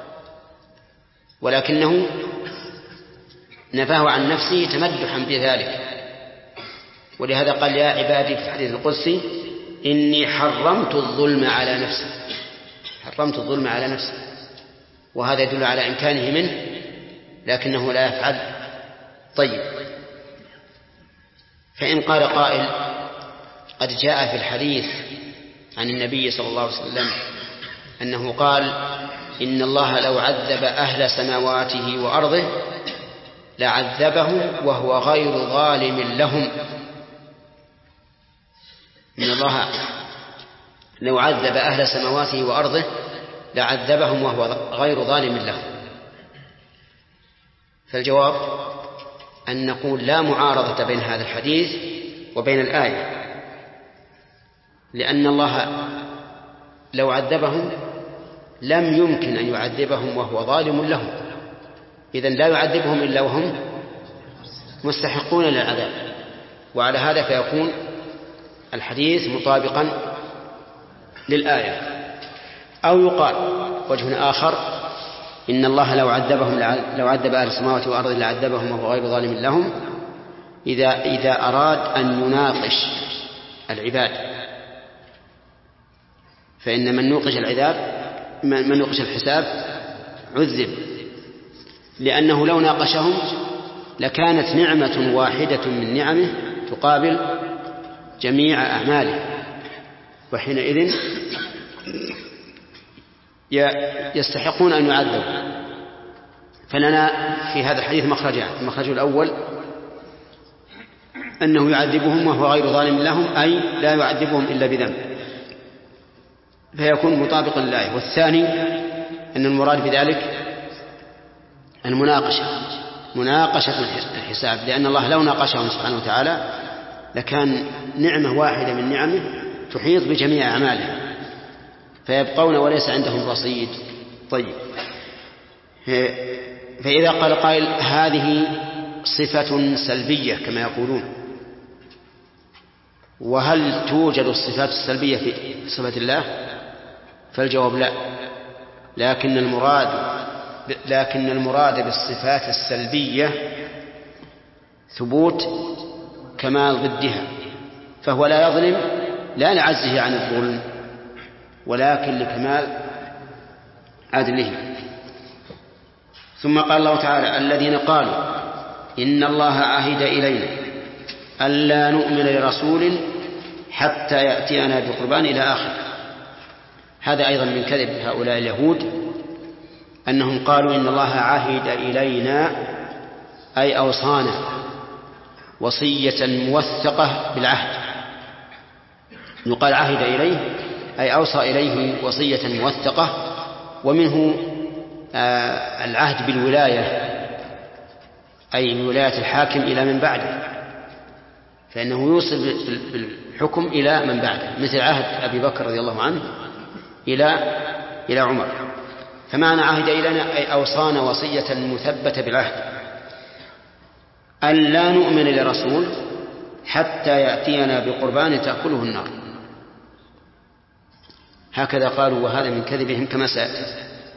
ولكنه نفاه عن نفسه تمدحا بذلك. ولهذا قال يا عبادي في الحديث القدسي إني حرمت الظلم على نفسي، حرمت الظلم على نفسي، وهذا يدل على إمكانه منه لكنه لا يفعل. طيب، فإن قال قائل قد جاء في الحديث عن النبي صلى الله عليه وسلم أنه قال إن الله لو عذب أهل سماواته وأرضه لعذبهم وهو غير ظالم لهم. إن الله لو عذب أهل سماواته وأرضه لعذبهم وهو غير ظالم لهم. فالجواب أن نقول لا معارضة بين هذا الحديث وبين الآية، لأن الله لو عذبهم لم يمكن أن يعذبهم وهو ظالم لهم، إذن لا يعذبهم إلا وهم مستحقون للعذاب. وعلى هذا فيكون الحديث مطابقا للآية. أو يقال وجه آخر إن الله لو عذبهم لو عذب أهل السماوات والأرض لعذبهم وهو غير ظالم لهم إذا إذا أراد أن يناقش العباد، فإن من نوقش العذاب من نوقش الحساب عذب، لأنه لو ناقشهم لكانت نعمة واحدة من نعمه تقابل جميع أعماله، وحينئذ يستحقون أن يعذبوا. فلنا في هذا الحديث مخرجان: المخرج الأول أنه يعذبهم وهو غير ظالم لهم، أي لا يعذبهم إلا بذنب، فيكون مطابقا للآية. والثاني أن المراد بذلك المناقشة، مناقشة الحساب، لأن الله لو ناقشهم سبحانه وتعالى لكان نعمة واحدة من نعمه تحيط بجميع أعمالهم فيبقون وليس عندهم رصيد. طيب، فإذا قال قائل هذه صفة سلبية كما يقولون، وهل توجد الصفات السلبية في صفة الله؟ فالجواب لا، لكن المراد لكن المراد بالصفات السلبية ثبوت كمال ضدها، فهو لا يظلم لا لعجزه عن الظلم ولكن لكمال عدله. ثم قال الله تعالى: الذين قالوا إن الله عهد إلينا ألا نؤمن لرسول حتى يأتينا بقربان إلى آخر. هذا أيضا من كذب هؤلاء اليهود، أنهم قالوا إن الله عهد إلينا أي أوصانا وصية موثقة بالعهد. يقال عهد إليه أي أوصى إليه وصية موثقة، ومنه آه العهد بالولاية أي ولاية الحاكم إلى من بعده، فإنه يوصل بالحكم إلى من بعده، مثل عهد أبي بكر رضي الله عنه إلى إلى عمر. فمعنى عهد إلينا أي أوصانا وصية مثبتة بالعهد أن لا نؤمن لرسول حتى يأتينا بقربان تأكله النار. هكذا قالوا، وهذا من كذبهم كما سيأتي.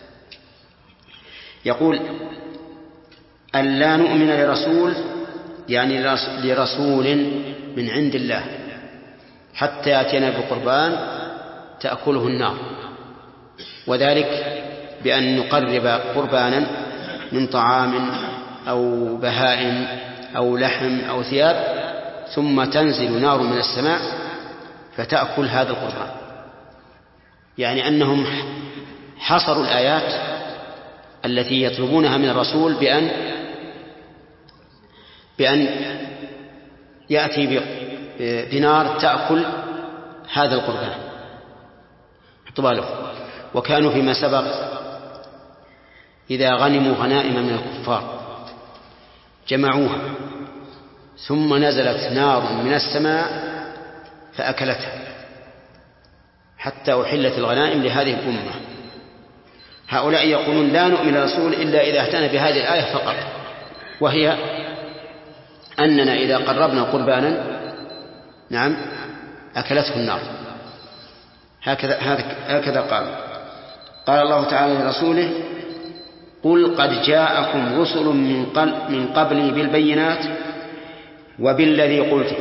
يقول أن لا نؤمن لرسول يعني لرسول من عند الله حتى يأتينا بقربان تأكله النار، وذلك بأن نقرب قربانا من طعام أو بهائم أو لحم أو ثياب، ثم تنزل نار من السماء فتأكل هذا القربان. يعني أنهم حصروا الآيات التي يطلبونها من الرسول بأن بأن يأتي بنار تأكل هذا القربان. طبعا، وكانوا فيما سبق إذا غنموا غنائم من الكفار جمعوها ثم نزلت نار من السماء فأكلتها حتى أحلت الغنائم لهذه الأمة. هؤلاء يقولون لا نؤمن للرسول إلا إذا اهتنى بهذه الآية فقط، وهي أننا إذا قربنا قربانا نعم أكلته النار. هكذا هكذا قال قال الله تعالى لرسوله: قل قد جاءكم رسل من قبلي بالبينات وبالذي قلت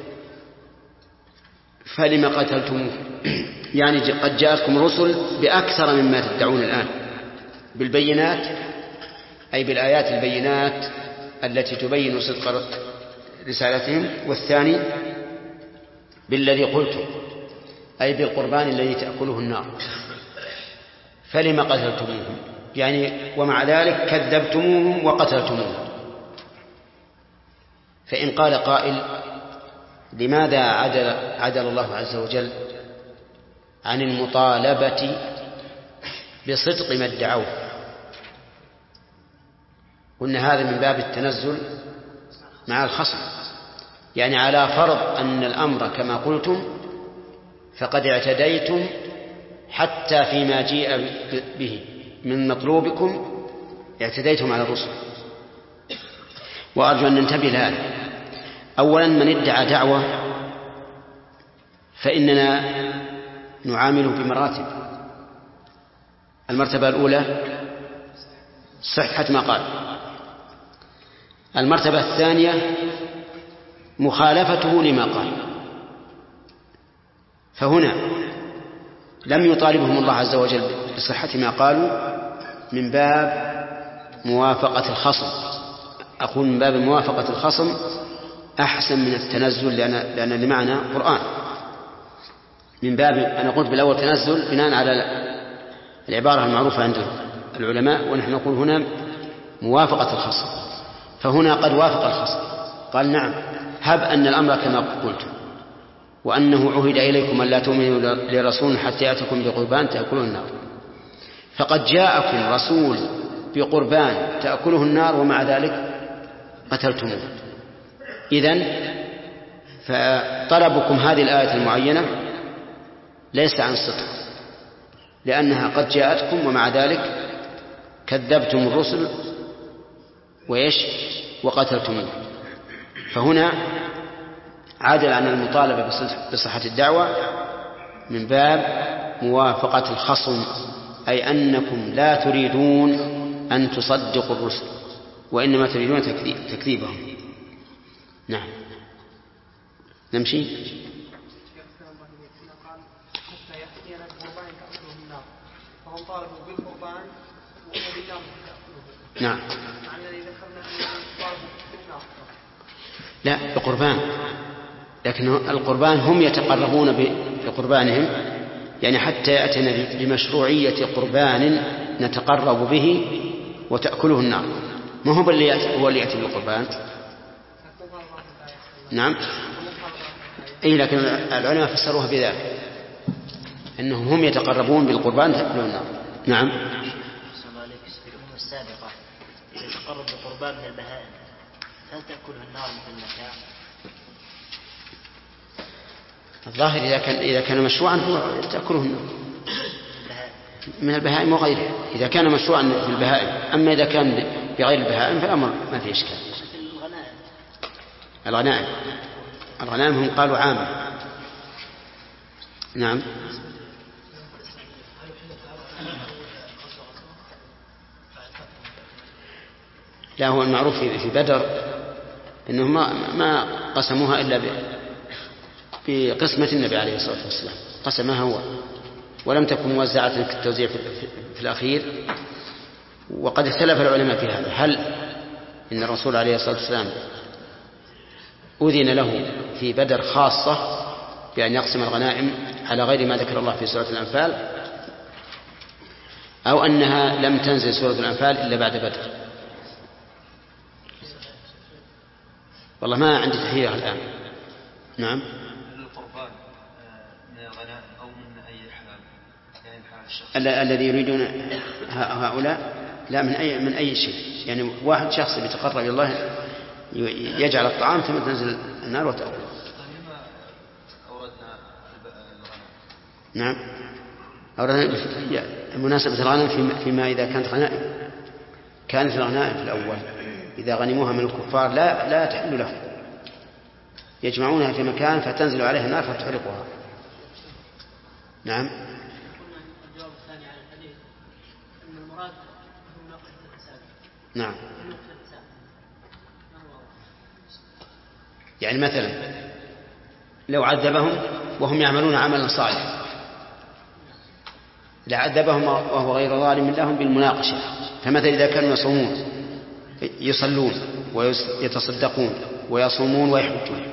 فلم قتلتموه. يعني قد جاءتكم رسل بأكثر مما تدعون الآن. بالبينات أي بالآيات البينات التي تبين صدق رسالتهم، والثاني بالذي قلتم أي بالقربان الذي تأكله النار. فلم قتلتموهم، يعني ومع ذلك كذبتموهم وقتلتموهم. فإن قال قائل لماذا عدل, عدل الله عز وجل عن المطالبة بصدق ما ادعوه؟ قلنا هذا من باب التنزل مع الخصم، يعني على فرض أن الأمر كما قلتم فقد اعتديتم حتى فيما جيء به من مطلوبكم، اعتديتم على الرسل. وأرجو أن ننتبه لهذا. أولا من ادعى دعوة فإننا نعامله بمراتب. المرتبة الأولى صحة ما قال، المرتبة الثانية مخالفته لما قال. فهنا لم يطالبهم الله عز وجل بصحة ما قالوا من باب موافقة الخصم. أقول من باب موافقة الخصم أحسن من التنزل، لأن, لأن لمعنى قرآن. من باب أنا قلت بالأول تنزل بناء على العبارة المعروفة عند العلماء، ونحن نقول هنا موافقة الخصم. فهنا قد وافق الخصم، قال نعم هب أن الأمر كما قلت، وأنه عهد إليكم أن لا تؤمنوا لرسول حتى يأتكم بقربان تأكله النار. فقد جاءكم رسول بقربان تأكله النار ومع ذلك قتلتموه. إذن فطلبكم هذه الآية المعينة ليس عن صدق، لأنها قد جاءتكم ومع ذلك كذبتم الرسل وإيش وقتلتموه. فهنا عادل عن المطالبة بصحة الدعوة من باب موافقة الخصم، أي أنكم لا تريدون أن تصدقوا الرسل وإنما تريدون تكذيبهم. نعم نمشي. نعم لا بقربان، لكن القربان هم يتقربون بقربانهم، يعني حتى يأتنا بمشروعية قربان نتقرب به وتأكله النار، ما هو اللي يأتي هو اللي يأتي بالقربان. نعم أي، لكن العلماء فسروها بذلك أنهم هم يتقربون بالقربان تأكله النار. نعم. في الأمم السابقة يتقرب بقربان من البهائم، هل تأكله النار مثل المتاع؟ الظاهر إذا كان إذا كان مشروعا هو تأكله النار من البهائم وغيرها، إذا كان مشروعا في البهائم. أما إذا كان بغير البهائم فالأمر ما فيه إشكال. الغنائم الغنائم هم قالوا عامة. نعم. لا هو المعروف في بدر إنهم ما قسموها إلا بقسمة النبي عليه الصلاة والسلام، قسمها هو ولم تكن موزعة كالتوزيع في الأخير. وقد اختلف العلماء في هذا، هل إن الرسول عليه الصلاة والسلام أذن له في بدر خاصة بأن يقسم الغنائم على غير ما ذكر الله في سورة الأنفال، أو أنها لم تنزل سورة الأنفال إلا بعد بدر. والله ما عندي تحقيق الآن. نعم. القربان من الغنائم أو من أي حال، يعني الذي يريدون هؤلاء لا من أي من أي شيء، يعني واحد شخص يتقرب إلى الله يجعل الطعام ثم تنزل النار وتأكل. نعم أوردنا مناسبة الغنائم فيما إذا كانت غنائم كانت الغنائم في الأول إذا غنموها من الكفار لا لا تحل لهم، يجمعونها في مكان فتنزل عليها النار فتحرقها. نعم. الجواب الثاني على الحديث أن المراد هو نقل الحساب. نعم. يعني مثلا لو عذبهم وهم يعملون عملا صالحا لعذبهم وهو غير ظالم لهم بالمناقشة. فمثلا إذا كانوا يصومون يصلون ويتصدقون ويصومون ويحجون،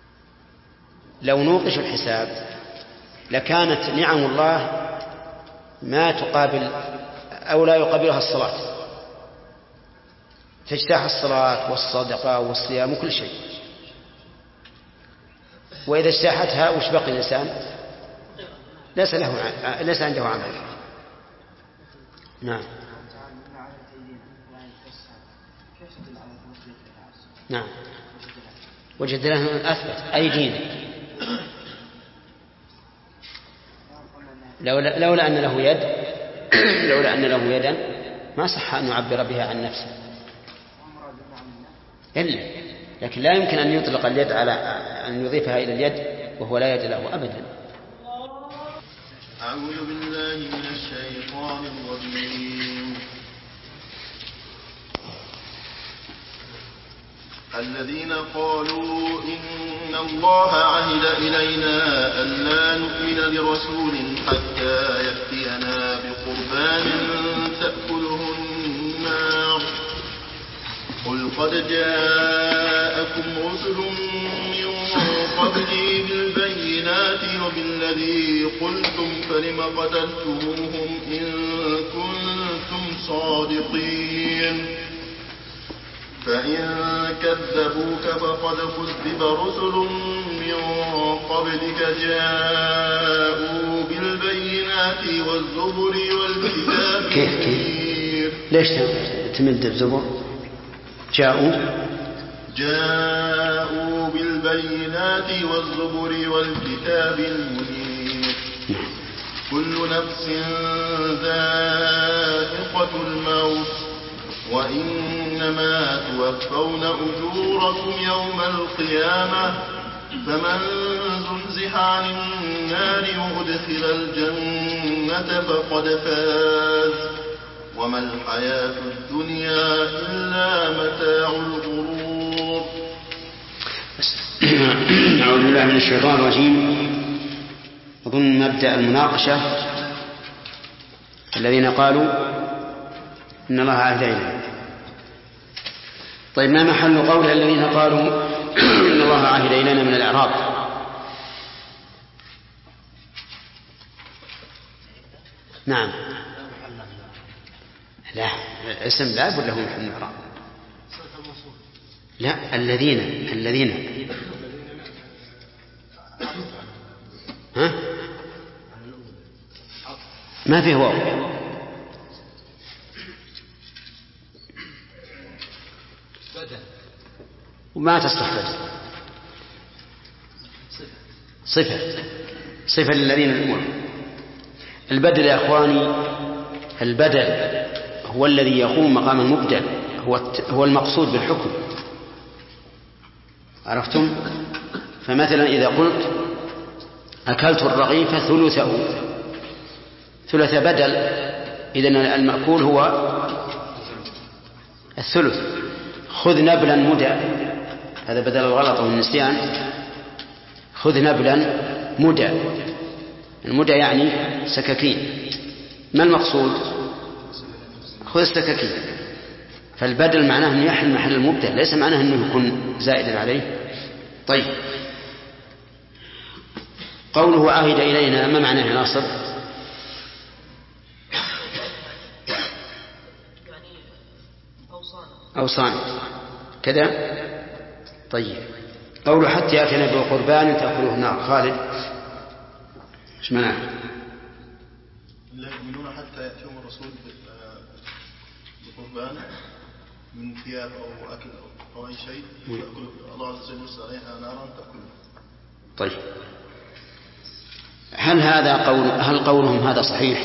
لو نوقش الحساب لكانت نعم الله ما تقابل أو لا يقابلها الصلاة، تجتاح الصلاة والصدقة والصيام وكل شيء. وإذا اجتاحتها وش بقي الإنسان؟ ليس له ليس عنده عمل. نعم نعم وجد له أثبت أيدينا. لولا, لولا أن له يد لولا أن له يدا ما صح أن يعبر بها عن نفسه إلا، لكن لا يمكن أن يطلق اليد على أن يضيفها إلى اليد وهو لا يد له أبدا. أعوذ بالله من الشيطان الرجيم. الذين قالوا إن الله عهد إلينا ألا نؤمن لرسول حتى يأتينا بقربان تأكله النار قل قد جاءكم رسل من قبلي بالبينات وبالذي قلتم فلم قتلتموهم إن كنتم صادقين فإن كذبوك فقد كذب رسل من قبلك جاءوا بالبينات والزبر والكتاب المنير. ليش تمد الزبر؟ جاءوا جاءوا بالبينات والزبر والكتاب المنير كل نفس ذائقة الموت وإنما توفون أجوركم يوم القيامة فمن زحزح عن النار وأدخل الجنة فقد فاز وما الحياة الدنيا إلا متاع الغرور. أعوذ بالله من الشيطان الرجيم. أظن مبدأ المناقشة الذين قالوا إن الله عهد إلينا. طيب ما محل قول الذين قالوا إن الله عهد إلينا من الإعراب؟ نعم لا اسم لا بد له محل الإعراب. لا الذين الذين ها ما فيه واو وما تصلح بدل صفة صفة للذين الأمور. البدل يا أخواني البدل هو الذي يقوم مقام المبدل، هو هو المقصود بالحكم. عرفتم؟ فمثلا إذا قلت أكلت الرغيف ثلثه ثلث بدل، إذن المأكول هو الثلث. خذ نبلا مدى، هذا بدل الغلط والنسيان. خذ نبلا مدى، المدى يعني سكاكين. ما المقصود؟ خذ السكاكين. فالبدل معناه أنه يحل محل المبدل، ليس معناه أنه يكون زائدا عليه. طيب قوله عهد إلينا ما معناه يا ناصر؟ أوصانا كذا. طيب قوله حتى يأتينا بقربان تأكله النار. خالد ايش معناه؟ لا يؤمنون حتى يأتيهم الرسول بقربان من ثياب أو أكل أو أي شيء يأكل الله عز وجل يرسل عليها نارا تأكله. طيب هل هذا قول هل قولهم هذا صحيح؟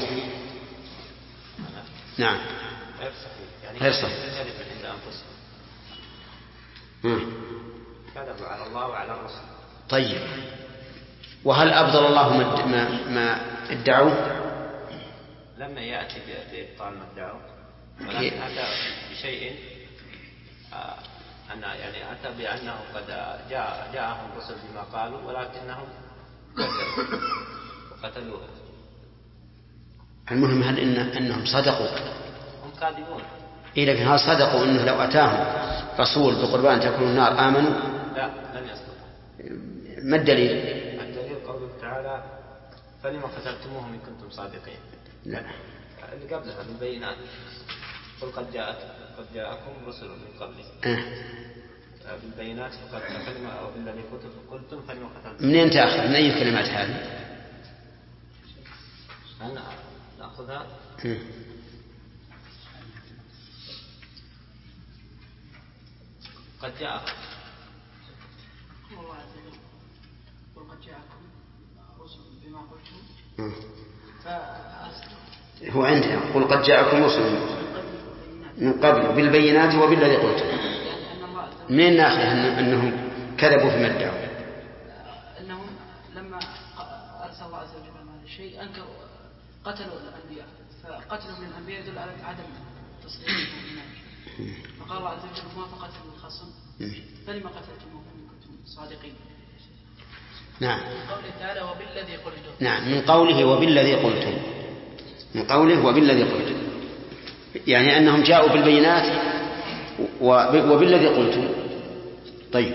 نعم غير صحيح، يعني غير صحيح. كذبوا على الله وعلى الرسول. طيب وهل أبطل الله ما ما ادعوه؟ لما يأتي بإبطال ما ادعوه، ولكن أتى بشيء آه أن يعني أتى بأنه قد جاء جاءهم الرسل بما قالوا ولكنهم كذبوا وقتلوه. المهم هل إن أنهم صدقوا؟ هم كاذبون. إيه لكن هل صدقوا أنه لو أتاهم رسول بقربان تأكل النار آمنوا؟ لا لم يصدقوا. ما الدليل؟ الدليل قوله تعالى فلما قتلتموهم إن كنتم صادقين. لا اللي قبلها بالبينات قل قد جاءت قد جاءكم رسل من قبل أه. بالبينات فقد كلمة أو بالذي قلتم فلما قتلتم. منين تأخذ؟ من أي كلمات هذه؟ أنا نأخذها أه. قد جاءكم الله عز وجل قل قد جاءكم رسل بما قلتم هو عندنا قل قد جاءكم رسل من قبل بالبينات وبالذي قلتم. منين ناخذ أنهم كذبوا فيما ادعوا؟ أنهم لما أرسل الله عز وجل هذا الشيء أنكروا قتلوا الأنبياء، فقتلوا من الأنبياء يدل على عدم تصديقهم بالنبي، فقال الله عز وجل موافقة للخصم فلما قتلتموهم إن كنتم صادقين. نعم. من قوله تعالى وبالذي قلتم. نعم من قوله وبالذي قلتم، من قوله وبالذي قلتم يعني أنهم جاءوا بالبينات وبالذي قلتم. طيب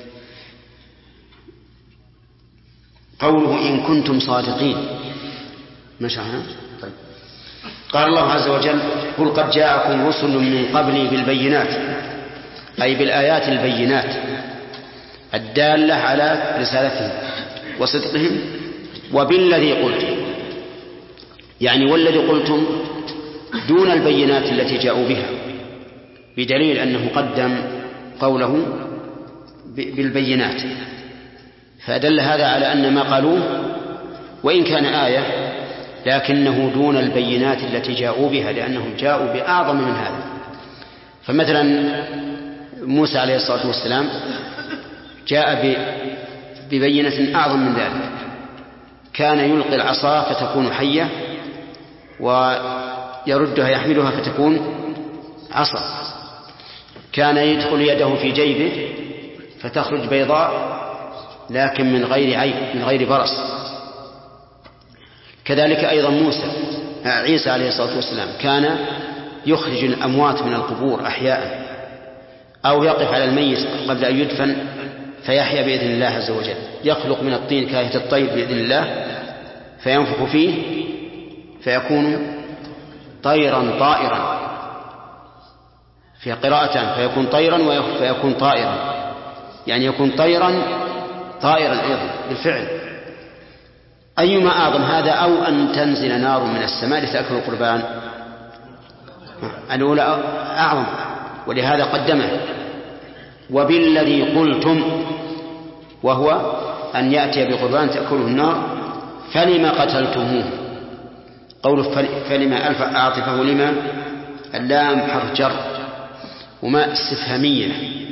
قوله إن كنتم صادقين ما شرحنا؟ طيب قال الله عز وجل قل قد جاءكم رسل من قبلي بالبينات أي بالآيات البينات الدالة على رسالتهم وصدقهم وبالذي قلتم يعني والذي قلتم دون البينات التي جاءوا بها، بدليل أنه قدم قوله بالبينات، فدل هذا على أن ما قالوه وإن كان آية لكنه دون البينات التي جاءوا بها، لأنهم جاءوا بأعظم من هذا. فمثلا موسى عليه الصلاة والسلام جاء ببينة أعظم من ذلك، كان يلقي العصا فتكون حية ويردها يحملها فتكون عصا، كان يدخل يده في جيبه فتخرج بيضاء لكن من غير عيب من غير برص. كذلك أيضا موسى عيسى عليه الصلاة والسلام كان يخرج الأموات من القبور أحياء أو يقف على الميت قبل أن يدفن فيحيا بإذن الله عز وجل، يخلق من الطين كهيئة الطير بإذن الله فينفخ فيه فيكون طيرا طائرا، في قراءة فيكون طيرا ويكون طائرا، يعني يكون طيرا طائرا أيضا بالفعل. أيما أعظم هذا أو أن تنزل نار من السماء لتأكل القربان؟ الأولى أعظم، ولهذا قدمه وبالذي قلتم وهو أن يأتي بقربان تأكله النار فلما قتلتموه. قوله فلما ألف أعطفه لما اللام حرف جر وما استفهامية.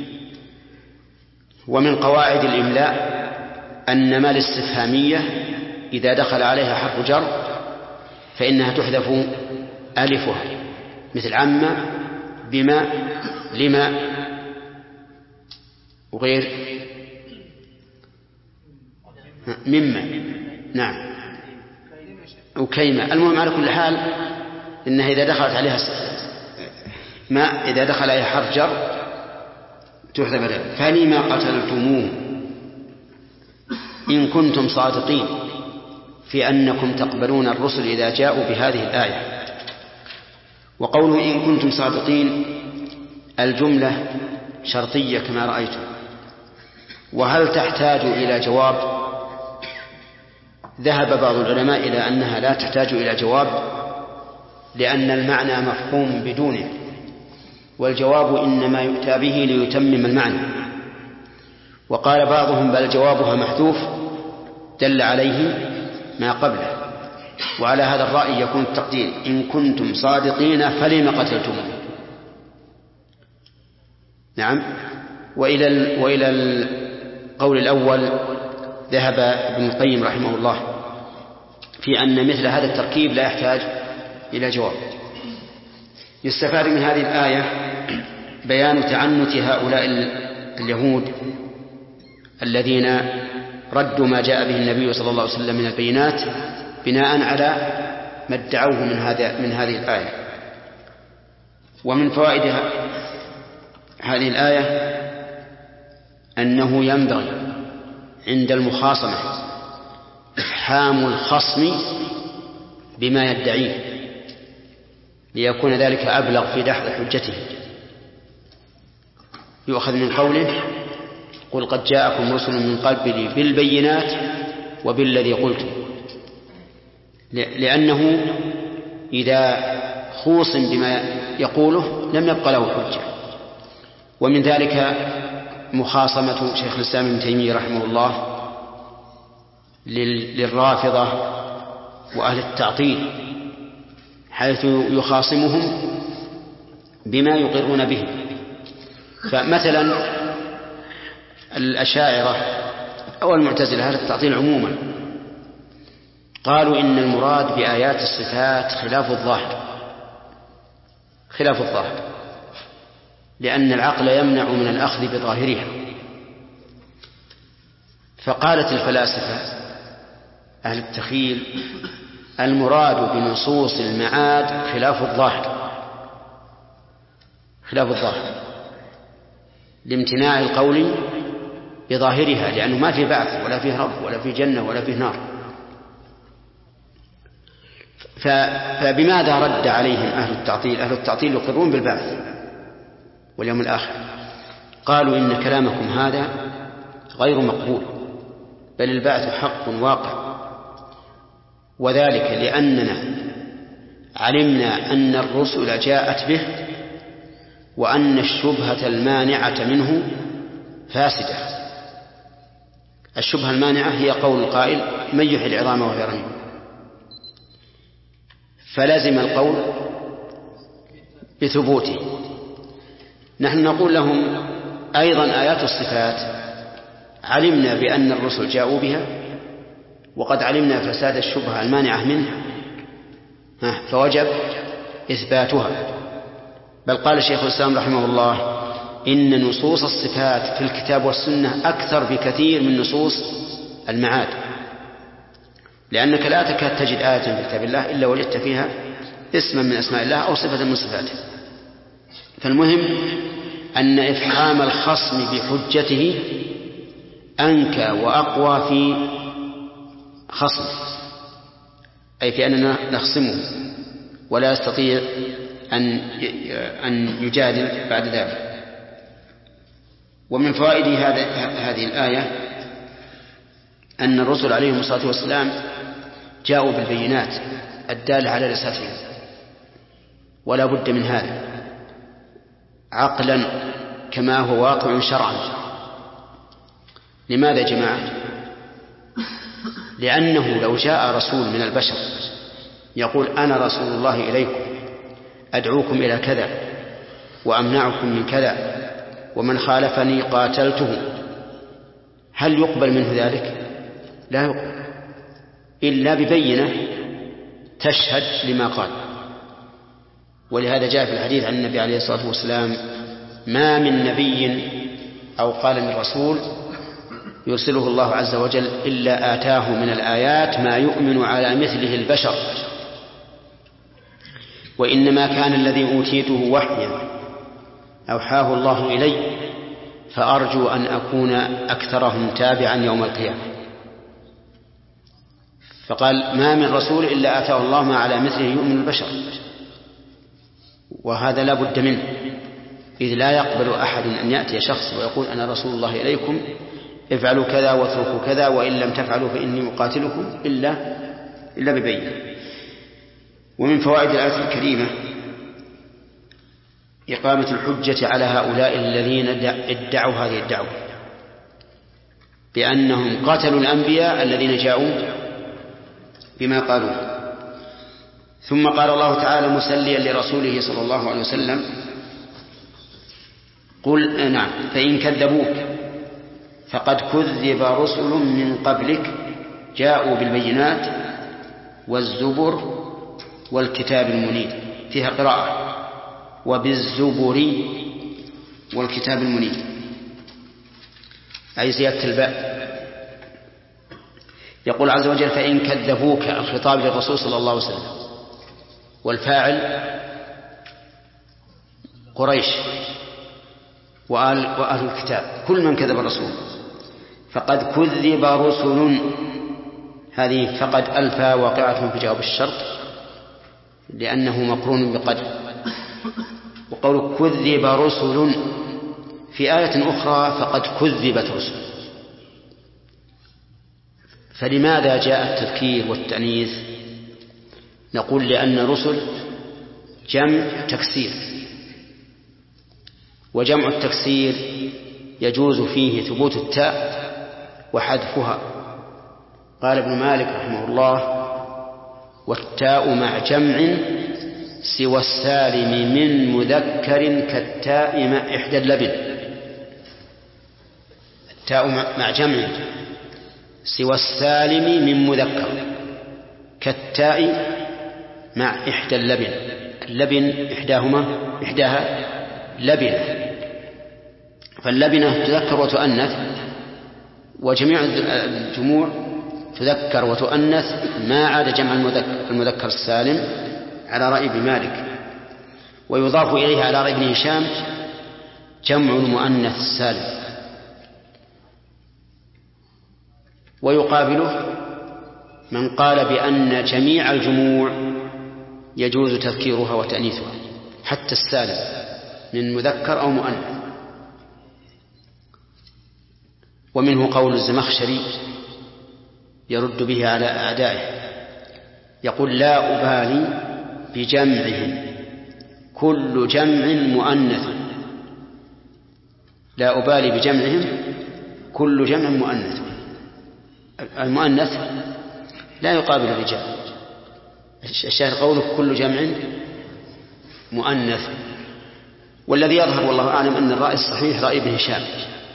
ومن قواعد الإملاء أن ما الاستفهامية إذا دخل عليها حرف جر فإنها تحذف ألفها، مثل عما بما لما وغير مما نعم وكيما. المهم على كل حال إنها إذا دخلت عليها ما إذا دخل عليها حرف جر تحذف ألف. فلما قتلتموه إن كنتم صادقين في أنكم تقبلون الرسل إذا جاءوا بهذه الآية. وقوله إن كنتم صادقين الجملة شرطية كما رأيتم، وهل تحتاج إلى جواب؟ ذهب بعض العلماء إلى أنها لا تحتاج إلى جواب لأن المعنى مفهوم بدونه، والجواب إنما يؤتى به ليتمم المعنى. وقال بعضهم بل جوابها محذوف دل عليه ما قبله، وعلى هذا الرأي يكون التقدير إن كنتم صادقين فلم قتلتموه. نعم. وإلى وإلى القول الأول ذهب ابن القيم رحمه الله في أن مثل هذا التركيب لا يحتاج إلى جواب. يستفاد من هذه الآية بيان تعنت هؤلاء اليهود الذين ردوا ما جاء به النبي صلى الله عليه وسلم من البينات بناء على ما ادعوه من هذا من هذه الآية. ومن فوائد هذه الآية أنه ينبغي عند المخاصمة إفحام الخصم بما يدعيه ليكون ذلك أبلغ في دحض حجته. يؤخذ من قوله قل قد جاءكم رسل من قبلي بالبينات وبالذي قلتم، لأنه إذا خوص بما يقوله لم يبقى له حجة. ومن ذلك مخاصمة شيخ الإسلام ابن تيمية رحمه الله للرافضة وأهل التعطيل، حيث يخاصمهم بما يقرون به. فمثلا الأشاعرة أو المعتزلة أهل التعطيل عموما قالوا إن المراد بآيات الصفات خلاف الظاهر، خلاف الظاهر، لأن العقل يمنع من الأخذ بظاهرها. فقالت الفلاسفة أهل التخيل المراد بنصوص المعاد خلاف الظاهر، خلاف الظاهر لامتناع القول بظاهرها، لأنه ما في بعث ولا فيه رب ولا فيه جنة ولا فيه نار. فبماذا رد عليهم أهل التعطيل؟ أهل التعطيل يقرون بالبعث واليوم الآخر، قالوا إن كلامكم هذا غير مقبول، بل البعث حق واقع، وذلك لأننا علمنا أن الرسل جاءت به وأن الشبهة المانعة منه فاسدة. الشبهة المانعة هي قول القائل من يحيي العظام وهي رميم، فلازم القول بثبوته. نحن نقول لهم أيضا آيات الصفات علمنا بأن الرسل جاءوا بها وقد علمنا فساد الشبهة المانعة منها، فوجب إثباتها. بل قال شيخ الإسلام رحمه الله إن نصوص الصفات في الكتاب والسنة أكثر بكثير من نصوص المعاد، لأنك لا تكاد تجد آية في كتاب الله إلا وجدت فيها اسما من أسماء الله أو صفة من صفاته. فالمهم أن إفحام الخصم بحجته أنكى وأقوى في خصم، أي في أننا نخصمه ولا يستطيع أن أن يجادل بعد ذلك. ومن فوائد هذه الآية أن الرسل عليهم الصلاة والسلام جاءوا بالبينات الدالة على رسالتهم، ولا بد من هذا عقلا كما هو واقع شرعا. لماذا يا جماعة؟ لأنه لو جاء رسول من البشر يقول أنا رسول الله إليكم أدعوكم إلى كذا وأمنعكم من كذا ومن خالفني قاتلته، هل يقبل منه ذلك؟ لا يقبل إلا ببينة تشهد لما قال. ولهذا جاء في الحديث عن النبي عليه الصلاة والسلام ما من نبي أو قال من رسول يرسله الله عز وجل إلا آتاه من الآيات ما يؤمن على مثله البشر، وإنما كان الذي أوتيته وحيا أوحاه الله إلي، فأرجو أن أكون أكثرهم تابعا يوم القيامة. فقال ما من رسول إلا آتاه الله ما على مثله يؤمن البشر، وهذا لا بد منه، إذ لا يقبل أحد أن يأتي شخص ويقول أنا رسول الله إليكم افعلوا كذا واتركوا كذا وإن لم تفعلوا فإني مقاتلكم إلا إلا ببينة. ومن فوائد الآية الكريمة إقامة الحجة على هؤلاء الذين ادعوا هذه الدعوة بأنهم قتلوا الأنبياء الذين جاءوا بما قالوا. ثم قال الله تعالى مسليا لرسوله صلى الله عليه وسلم قل نعم فإن كذبوك فقد كذب رسل من قبلك جاءوا بالبينات والزبر والكتاب المنير، فيها قراءة وبالزبر والكتاب المنير أي زيادة الباء. يقول عز وجل فإن كذبوك، الخطاب للرسول صلى الله عليه وسلم، والفاعل قريش وآل, وأهل الكتاب كل من كذب الرسول. فقد كذب رسل، هذه فقد ألفا واقعة في جواب الشرط لأنه مقرون بقد. وقول كذب رسل في آية أخرى فقد كذبت رسل. فلماذا جاء التذكير والتأنيث؟ نقول لأن رسل جمع تكسير، وجمع التكسير يجوز فيه ثبوت التاء وحذفها. قال ابن مالك رحمه الله: والتاء مع جمع سوى السالم من مذكر كالتاء مع إحدى اللبن. التاء مع جمع سوى السالم من مذكر كالتاء مع إحدى اللبن. اللبن إحداهما إحداها لبنة، فاللبنة تذكر وتؤنث، وجميع الجموع تذكر وتؤنث ما عاد جمع المذكر, المذكر السالم على رأي ابن مالك. ويضاف إليه على رأي ابن هشام جمع المؤنث السالم. ويقابله من قال بأن جميع الجموع يجوز تذكيرها وتأنيثها حتى السالم من مذكر أو مؤنث. ومنه قول الزمخشري يرد به على أعدائه، يقول: لا أبالي بجمعهم كل جمع مؤنث. لا أبالي بجمعهم كل جمع مؤنث. المؤنث لا يقابل الرجال. الشاهد قوله كل جمع مؤنث. والذي يظهر والله أعلم أن الرأي الصحيح رأي ابن هشام،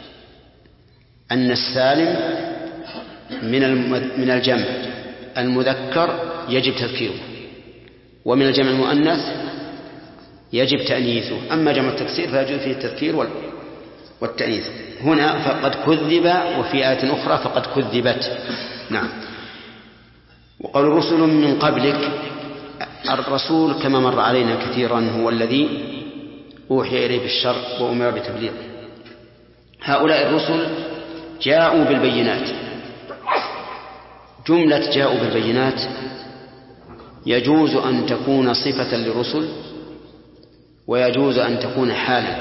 أن السالم من من الجمع المذكر يجب تذكيره، ومن الجمع المؤنث يجب تأنيثه. أما جمع التكسير فيجوز فيه التذكير والتأنيث. هنا فقد كذب، وفي آية أخرى فقد كذبت. نعم. وقال رسل من قبلك. الرسول كما مر علينا كثيرا هو الذي أوحي إليه بالشرع وأمر بتبليغه. هؤلاء الرسل جاءوا بالبينات. جملة جاءوا بالبينات يجوز أن تكون صفة للرسل، ويجوز أن تكون حالا.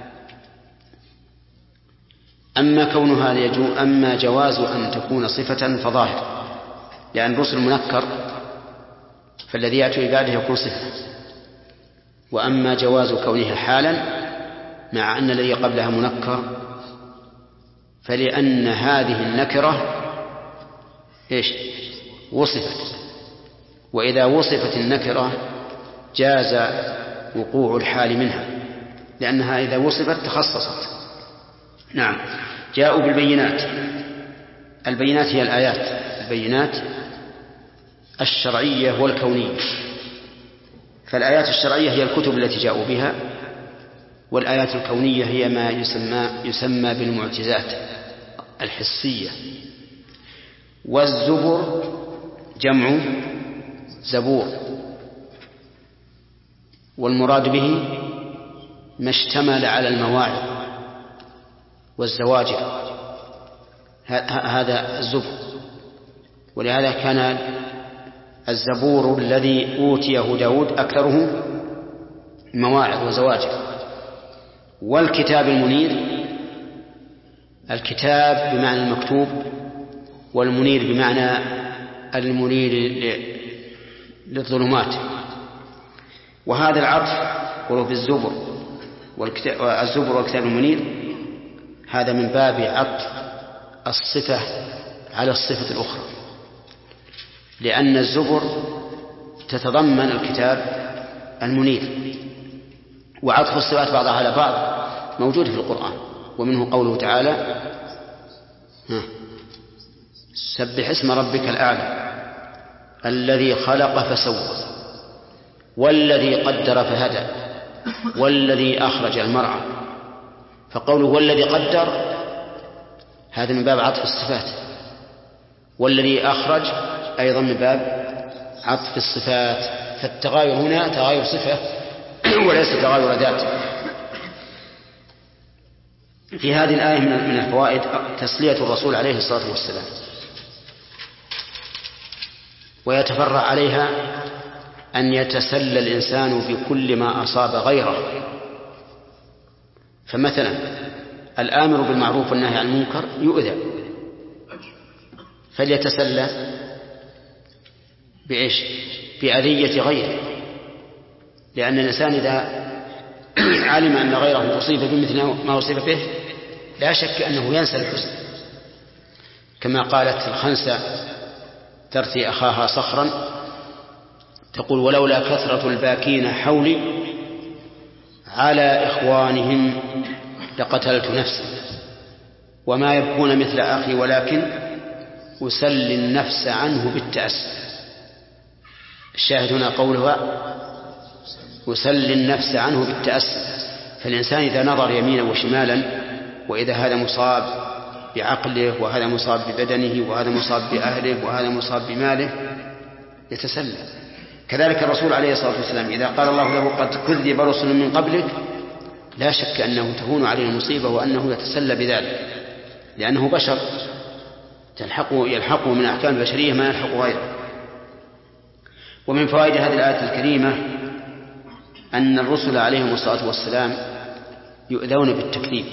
أما كونها يجوز أما جواز أن تكون صفة فظاهر، لأن الرسل منكر فالذي يأتي بعده يكون صفة. وأما جواز كونها حالا مع أن الذي قبلها منكر، فلأن هذه النكرة إيش؟ وصفت، وإذا وصفت النكرة جاز وقوع الحال منها، لأنها إذا وصفت تخصصت. نعم. جاءوا بالبينات. البينات هي الآيات، البينات الشرعية والكونية. فالآيات الشرعية هي الكتب التي جاءوا بها، والآيات الكونية هي ما يسمى, يسمى بالمعجزات الحسية. والزبر جمع زبور، والمراد به ما اشتمل على المواعظ والزواجر، هذا الزبر. ولهذا كان الزبور الذي أوتيه داود أكثره مواعظ وزواجر. والكتاب المنير، الكتاب بمعنى المكتوب، والمنير بمعنى المنير للظلمات. وهذا العطف ولو بالزبر والزبر والكتاب المنير هذا من باب عطف الصفة على الصفة الأخرى، لأن الزبر تتضمن الكتاب المنير. وعطف الصفات بعضها على بعض موجود في القرآن، ومنه قوله تعالى: سبح اسم ربك الأعلى الذي خلق فسوى والذي قدر فهدى والذي أخرج المرعى. فقوله والذي قدر هذا من باب عطف الصفات، والذي أخرج أيضا من باب عطف الصفات. فالتغاير هنا تغاير صفة وليس تغاير ذات. في هذه الآية من الفوائد تسلية الرسول عليه الصلاة والسلام، ويتفرع عليها أن يتسلى الإنسان بكل ما أصاب غيره. فمثلا الآمر بالمعروف والنهي عن المنكر يؤذى، فليتسلى بإيش؟ بأذية غيره، لأن الإنسان إذا علم أن غيره أصيب بمثل ما أصيب به لا شك أنه ينسى الحزن، كما قالت الخنسة ترثي أخاها صخرا تقول: ولولا كثرة الباكين حولي على إخوانهم لقتلت نفسي، وما يبكون مثل أخي ولكن أسلي النفس عنه بالتأسي. الشاهد هنا قولها أسلي النفس عنه بالتأسي. فالإنسان إذا نظر يمينا وشمالا وإذا هذا مصاب بعقله وهذا مصاب ببدنه وهذا مصاب بأهله وهذا مصاب بماله يتسلى. كذلك الرسول عليه الصلاة والسلام إذا قال الله له قد كذب رسل من قبلك لا شك أنه تهون عليه المصيبة وأنه يتسلى بذلك، لأنه بشر تلحقه يلحقه من أحكام البشرية ما يلحق غيره. ومن فوائد هذه الآية الكريمة أن الرسل عليهم الصلاة والسلام يؤذون بالتكذيب،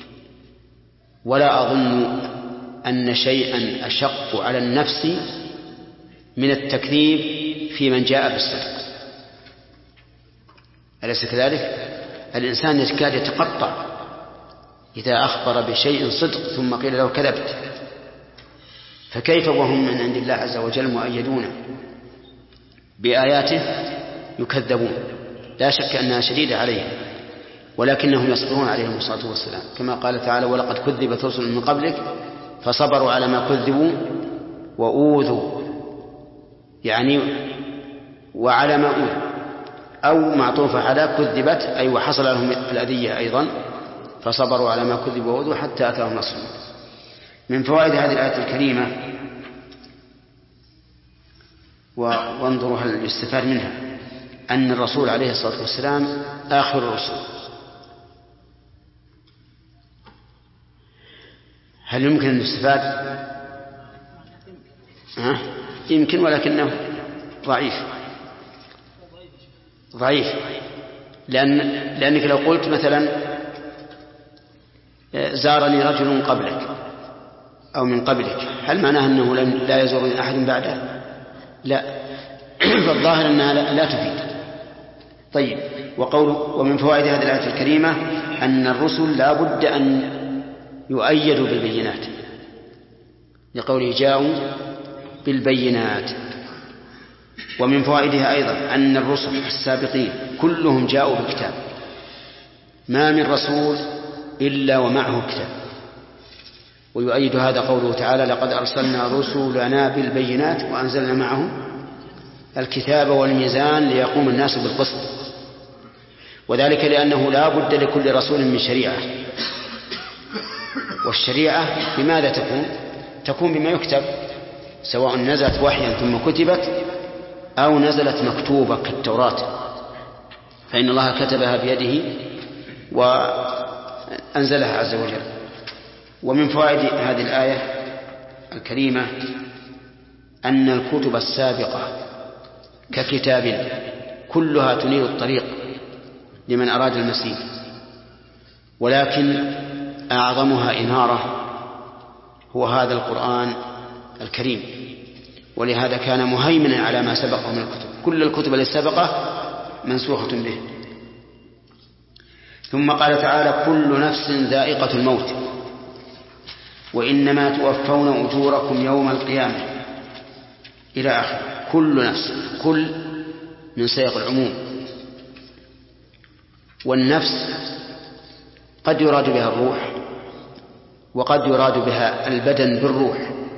ولا أظن أن شيئا أشق على النفس من التكذيب في من جاء بالصدق. أليس كذلك؟ الإنسان يكاد يتقطع إذا أخبر بشيء صدق ثم قيل له كذبت، فكيف وهم من عند الله عز وجل مؤيدون بآياته يكذبون؟ لا شك أنها شديدة عليهم، ولكنهم يصبرون عليهم الصلاة والسلام، كما قال تعالى: ولقد كذبت رسل من قبلك فصبروا على ما كذبوا وأوذوا، يعني وعلى ما أوذوا، أو معطوفة على كذبت أي وحصل لهم الأذية أيضا فصبروا على ما كذبوا وأوذوا حتى أتاهم نصرنا. من فوائد هذه الآية الكريمة وانظروا هل يستفاد منها أن الرسول عليه الصلاة والسلام آخر الرسل. هل يمكن أن يستفاد؟ أه؟ يمكن، ولكنه ضعيف ضعيف لأن لأنك لو قلت مثلا زارني رجل قبلك أو من قبلك، هل معناه أنه لا يزورني أحد بعده؟ لا. فالظاهر أنها لا تفيد. طيب، وقول ومن فوائد هذه الآية الكريمة أن الرسل لا بد أن يؤيدوا بالبينات، لقوله جاءوا بالبينات. ومن فوائدها أيضا أن الرسل السابقين كلهم جاءوا بالكتاب، ما من رسول إلا ومعه كتاب. ويؤيد هذا قوله تعالى: لقد أرسلنا رسلنا بالبينات وأنزلنا معهم الكتاب والميزان ليقوم الناس بالقسط. وذلك لأنه لا بد لكل رسول من شريعة، والشريعة بماذا تكون؟ تكون بما يكتب، سواء نزلت وحيا ثم كتبت أو نزلت مكتوبة كالتوراة، فإن الله كتبها بيده وأنزلها عز وجل. ومن فوائد هذه الآية الكريمة أن الكتب السابقة ككتاب كلها تنير الطريق لمن أراد المسير، ولكن أعظمها إنارة هو هذا القرآن الكريم، ولهذا كان مهيمنا على ما سبقه من الكتب. كل الكتب التي سبقه منسوخة به. ثم قال تعالى: كل نفس ذائقة الموت وإنما توفون أجوركم يوم القيامة، إلى آخر. كل نفس، كل من سياق العموم، والنفس قد يراد بها الروح وقد يراد بها البدن بالروح،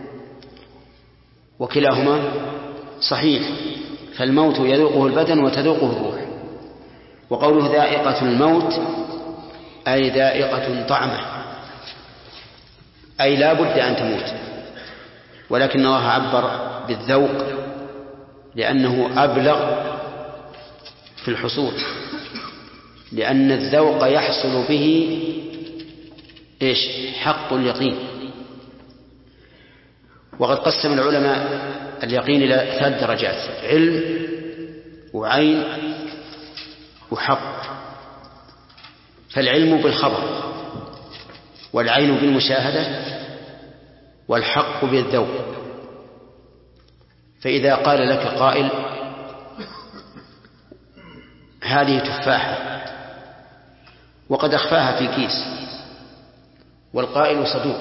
وكلاهما صحيح، فالموت يذوقه البدن وتذوقه الروح. وقوله ذائقة الموت أي ذائقة طعمه، أي لا بد أن تموت، ولكن الله عبر بالذوق لأنه أبلغ في الحصول، لأن الذوق يحصل به إيش؟ حق اليقين. وقد قسم العلماء اليقين إلى ثلاث درجات: علم وعين وحق. فالعلم بالخبر، والعين بالمشاهدة، والحق بالذوق. فإذا قال لك قائل هذه تفاحة وقد أخفاها في كيس والقائل صدوق،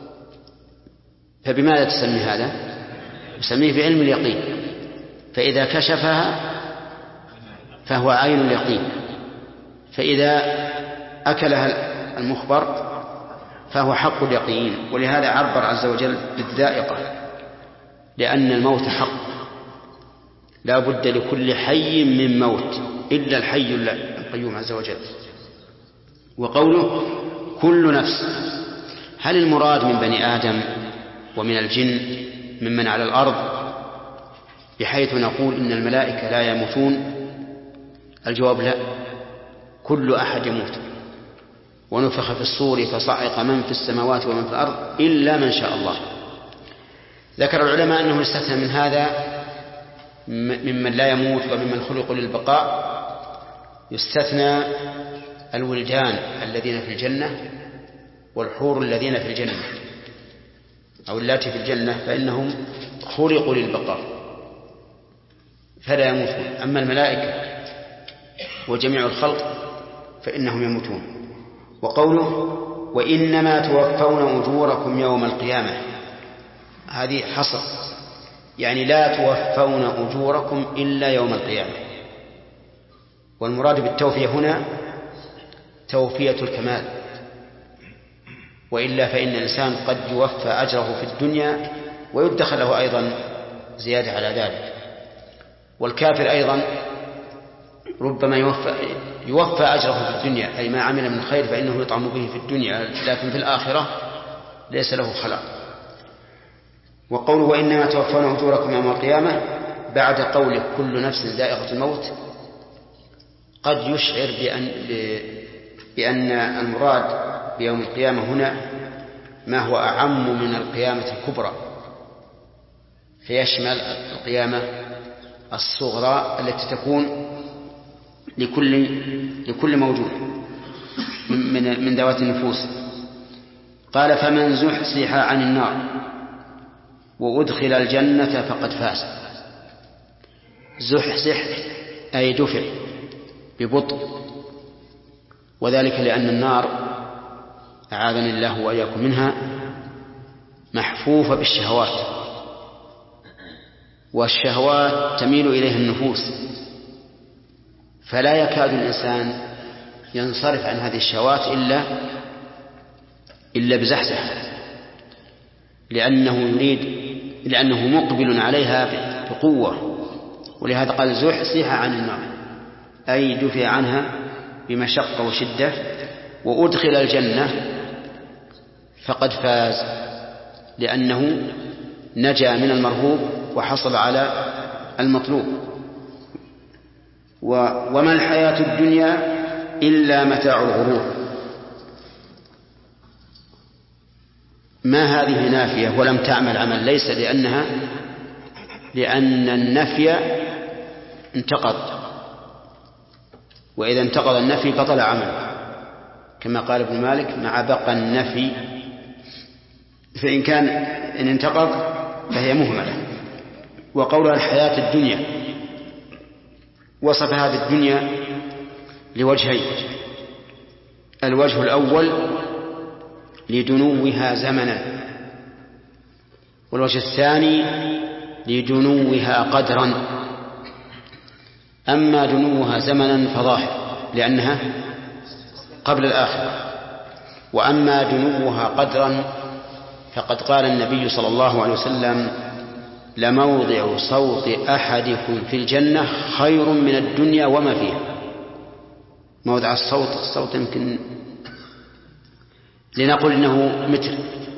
فبماذا تسمي هذا؟ تسميه بعلم اليقين. فإذا كشفها فهو عين اليقين، فإذا أكلها المخبر فهو حق اليقين. ولهذا عبر عز وجل بالذائقة، لأن الموت حق، لا بد لكل حي من موت إلا الحي القيوم عز وجل. وقوله كل نفس، هل المراد من بني آدم ومن الجن ممن على الأرض بحيث نقول إن الملائكة لا يموتون؟ الجواب لا، كل أحد يموت. ونفخ في الصور فصعق من في السماوات ومن في الأرض إلا من شاء الله. ذكر العلماء أنه يستثنى من هذا ممن لا يموت وممن خلقوا للبقاء، يستثنى الولدان الذين في الجنة والحور الذين في الجنة أو اللاتي في الجنة، فإنهم خلقوا للبقاء فلا يموتون. أما الملائكة وجميع الخلق فإنهم يموتون. وقوله وإنما توفون أجوركم يوم القيامة، هذه حصر، يعني لا توفون أجوركم إلا يوم القيامة. والمراد بالتوفية هنا توفية الكمال، وإلا فإن الإنسان قد يوفى أجره في الدنيا ويدخل له أيضا زيادة على ذلك. والكافر أيضا ربما يوفى, يوفى أجره في الدنيا، أي ما عمل من خير فإنه يطعم به في الدنيا، لكن في الآخرة ليس له خلاق. وقوله وإنما توفون أجوركم يوم القيامة بعد قوله كل نفس ذائقة الموت قد يشعر بأن, بأن المراد بيوم القيامة هنا ما هو أعم من القيامة الكبرى، فيشمل القيامة الصغرى التي تكون لكل, لكل موجود من, من ذوات النفوس. قال فمن زحزح عن النار وأدخل الجنة فقد فاز. زحزح أي دفع ببطء، وذلك لأن النار أعاذني الله وإياكم منها محفوفة بالشهوات، والشهوات تميل إليها النفوس، فلا يكاد الإنسان ينصرف عن هذه الشهوات إلا إلا بزحزح، لأنه يريد لأنه مقبل عليها بقوة. ولهذا قال زحزح عن النار أي دفع عنها بمشقة وشدة. وأدخل الجنة فقد فاز، لأنه نجا من المرهوب وحصل على المطلوب. وما الحياة الدنيا إلا متاع الغرور. ما هذه نافية ولم تعمل عمل، ليس لأنها لأن النفي انتقض، وإذا انتقض النفي بطل عمله، كما قال ابن مالك مع بقى النفي، فإن كان إن انتقض فهي مهملة. وقولها الحياة الدنيا وصف هذه الدنيا لوجهين: الوجه الأول لدنوها زمنا، والوجه الثاني لدنوها قدرا. أما دنوها زمنا فظاهر لأنها قبل الآخرة، وأما دنوها قدرا فقد قال النبي صلى الله عليه وسلم: لموضع صوت أحدكم في الجنة خير من الدنيا وما فيها. موضع الصوت الصوت يمكن لنقول إنه متر،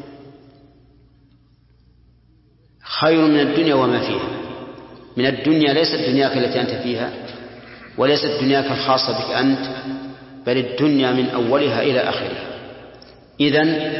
خير من الدنيا وما فيها. من الدنيا ليست دنياك التي أنت فيها، وليست دنياك الخاصة بك أنت، بل الدنيا من أولها إلى آخرها. إذن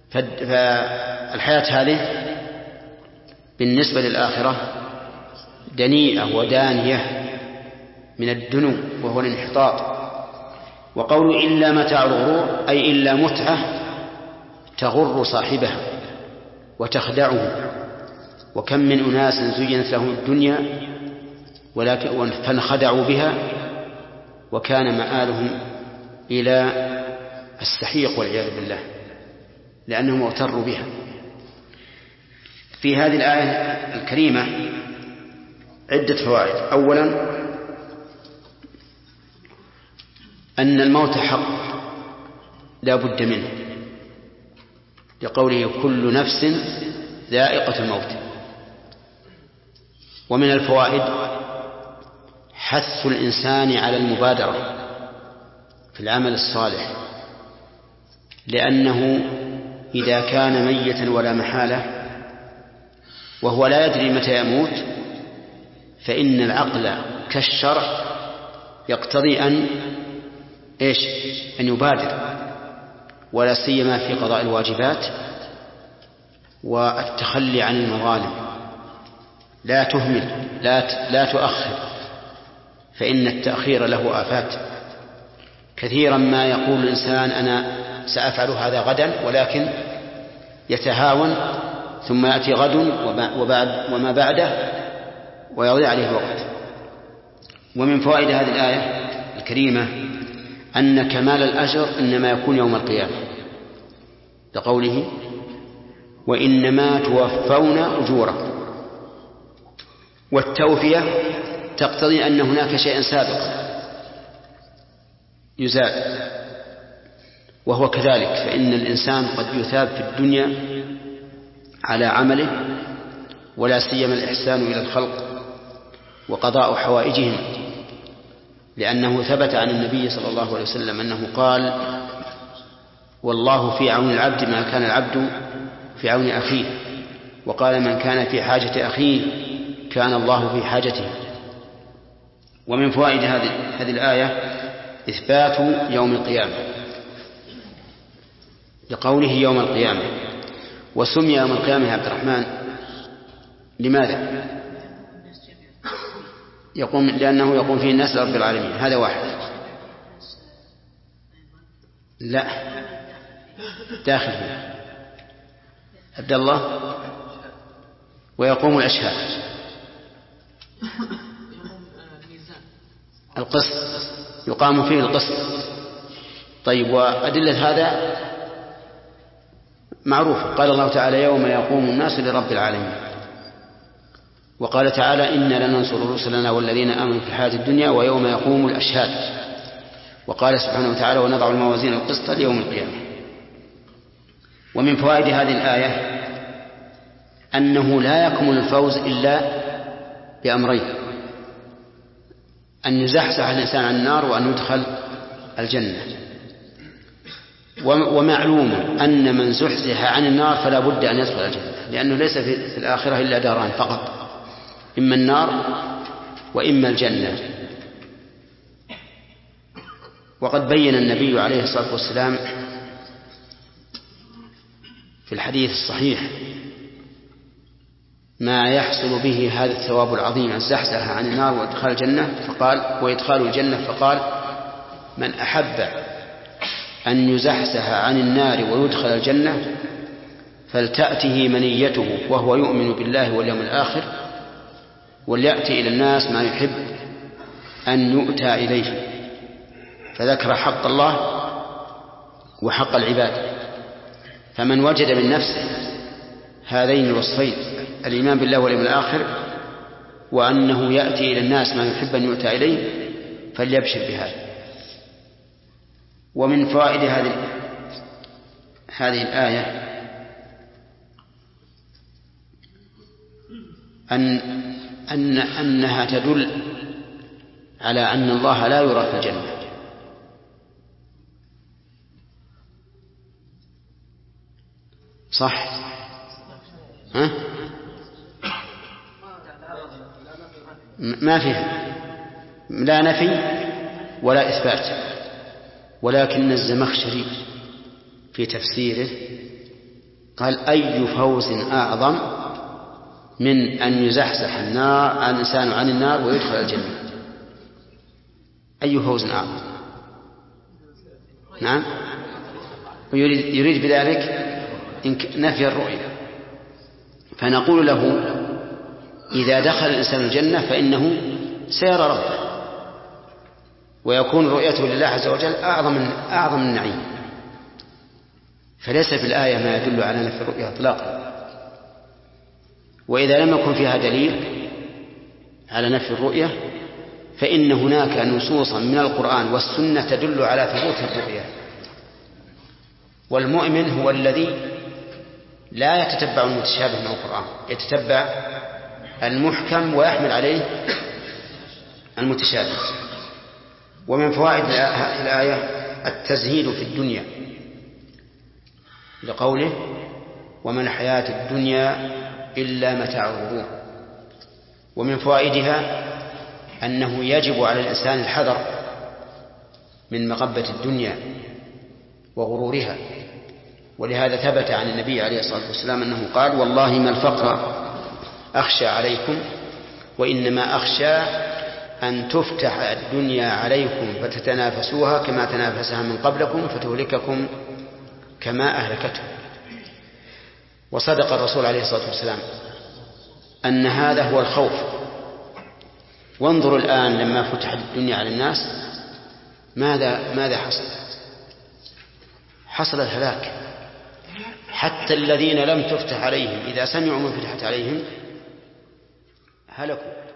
فالحياة هذه بالنسبة للآخرة دنيئة ودانية من الدنو وهو الانحطاط. وقول إلا متاع الغرور أي إلا متعة تغر صاحبها وتخدعه. وكم من أناس زينت لهم الدنيا ولكن فانخدعوا بها وكان مآلهم إلى السحيق والعياذ بالله لأنهم اغتروا بها. في هذه الآية الكريمة عدة فوائد. أولا أن الموت حق لا بد منه لقوله كل نفس ذائقة الموت. ومن الفوائد حث الإنسان على المبادرة في العمل الصالح لأنه إذا كان ميتا ولا محالة وهو لا يدري متى يموت فإن العقل كالشرع يقتضي أن إيش أن يبادر ولا سيما في قضاء الواجبات والتخلي عن المظالم. لا تهمل لا, لا تؤخر فإن التأخير له آفات. كثيرا ما يقول الإنسان أنا سأفعل هذا غدا ولكن يتهاون ثم يأتي غد وبعد وما بعده ويضيع عليه الوقت. ومن فوائد هذه الآية الكريمة أن كمال الأجر إنما يكون يوم القيامة لقوله وإنما توفون أجوركم. والتوفية تقتضي أن هناك شيئا سابقا يزال وهو كذلك. فإن الإنسان قد يثاب في الدنيا على عمله ولا سيما الإحسان إلى الخلق وقضاء حوائجهم لأنه ثبت عن النبي صلى الله عليه وسلم أنه قال والله في عون العبد ما كان العبد في عون أخيه. وقال من كان في حاجة أخيه كان الله في حاجته. ومن فوائد هذه الآية إثبات يوم القيامة لقوله يوم القيامة. وسمي يوم القيامة يا عبد الرحمن لماذا؟ يقوم لأنه يقوم فيه الناس لرب العالمين. هذا واحد. لا داخل فيه عبد الله. ويقوم الأشهاد القسط يقام فيه القسط. طيب وأدلة هذا معروفة. قال الله تعالى يوم يقوم الناس لرب العالمين. وقال تعالى إنا لننصر رسلنا والذين آمنوا في الحياة الدنيا ويوم يقوم الأشهاد. وقال سبحانه وتعالى ونضع الموازين القسط ليوم القيامة. ومن فوائد هذه الآية أنه لا يكمل الفوز إلا بأمرين: أن يزحزح الإنسان عن النار وأن يدخل الجنة. ومعلوم أن من زحزح عن النار فلا بد أن يدخل الجنة لأنه ليس في الآخرة إلا داران فقط إما النار وإما الجنة. وقد بين النبي عليه الصلاة والسلام في الحديث الصحيح ما يحصل به هذا الثواب العظيم الزحزح عن النار وإدخال الجنة فقال وإدخال الجنة فقال من أحب أن يزحزح عن النار ويدخل الجنة فلتأته منيته وهو يؤمن بالله واليوم الآخر وليأتي إلى الناس ما يحب أن يؤتى إليه. فذكر حق الله وحق العباد. فمن وجد من نفسه هذين الوصفين الإيمان بالله واليوم الآخر وأنه يأتي إلى الناس ما يحب أن يؤتى إليه فليبشر بهذا. ومن فوائد هذه هذه الآية أن أن أنها تدل على أن الله لا يرى في الجنة. صح؟ ها؟ ما فيها لا نفي ولا إثبات. ولكن الزمخشري في تفسيره قال أي فوز أعظم من أن يزحزح النار الإنسان عن النار ويدخل الجنة؟ أي فوز أعظم؟ نعم، ويريد يريد بذلك نفي الرؤية. فنقول له إذا دخل الإنسان الجنة فإنه سيرى ربه ويكون رؤيته لله عز وجل أعظم من أعظم النعيم. فليس في الآية ما يدل على نفي الرؤية إطلاقا. وإذا لم يكن فيها دليل على نفي الرؤية فإن هناك نصوصا من القرآن والسنة تدل على ثبوت الرؤية. والمؤمن هو الذي لا يتتبع المتشابه من القرآن، يتتبع المحكم ويحمل عليه المتشابه. ومن فوائد هذه الآية التزهيد في الدنيا لقوله وما الحياة الدنيا إلا متاع الغرور. ومن فوائدها أنه يجب على الإنسان الحذر من مغبة الدنيا وغرورها. ولهذا ثبت عن النبي عليه الصلاة والسلام أنه قال والله ما الفقر أخشى عليكم وإنما أخشى أن تفتح الدنيا عليكم فتتنافسوها كما تنافسها من قبلكم فتهلككم كما أهلكتهم. وصدق الرسول عليه الصلاة والسلام أن هذا هو الخوف. وانظروا الآن لما فتحت الدنيا على الناس ماذا ماذا حصل؟ حصل الهلاك. حتى الذين لم تفتح عليهم إذا سمعوا من فتحت عليهم هلكوا.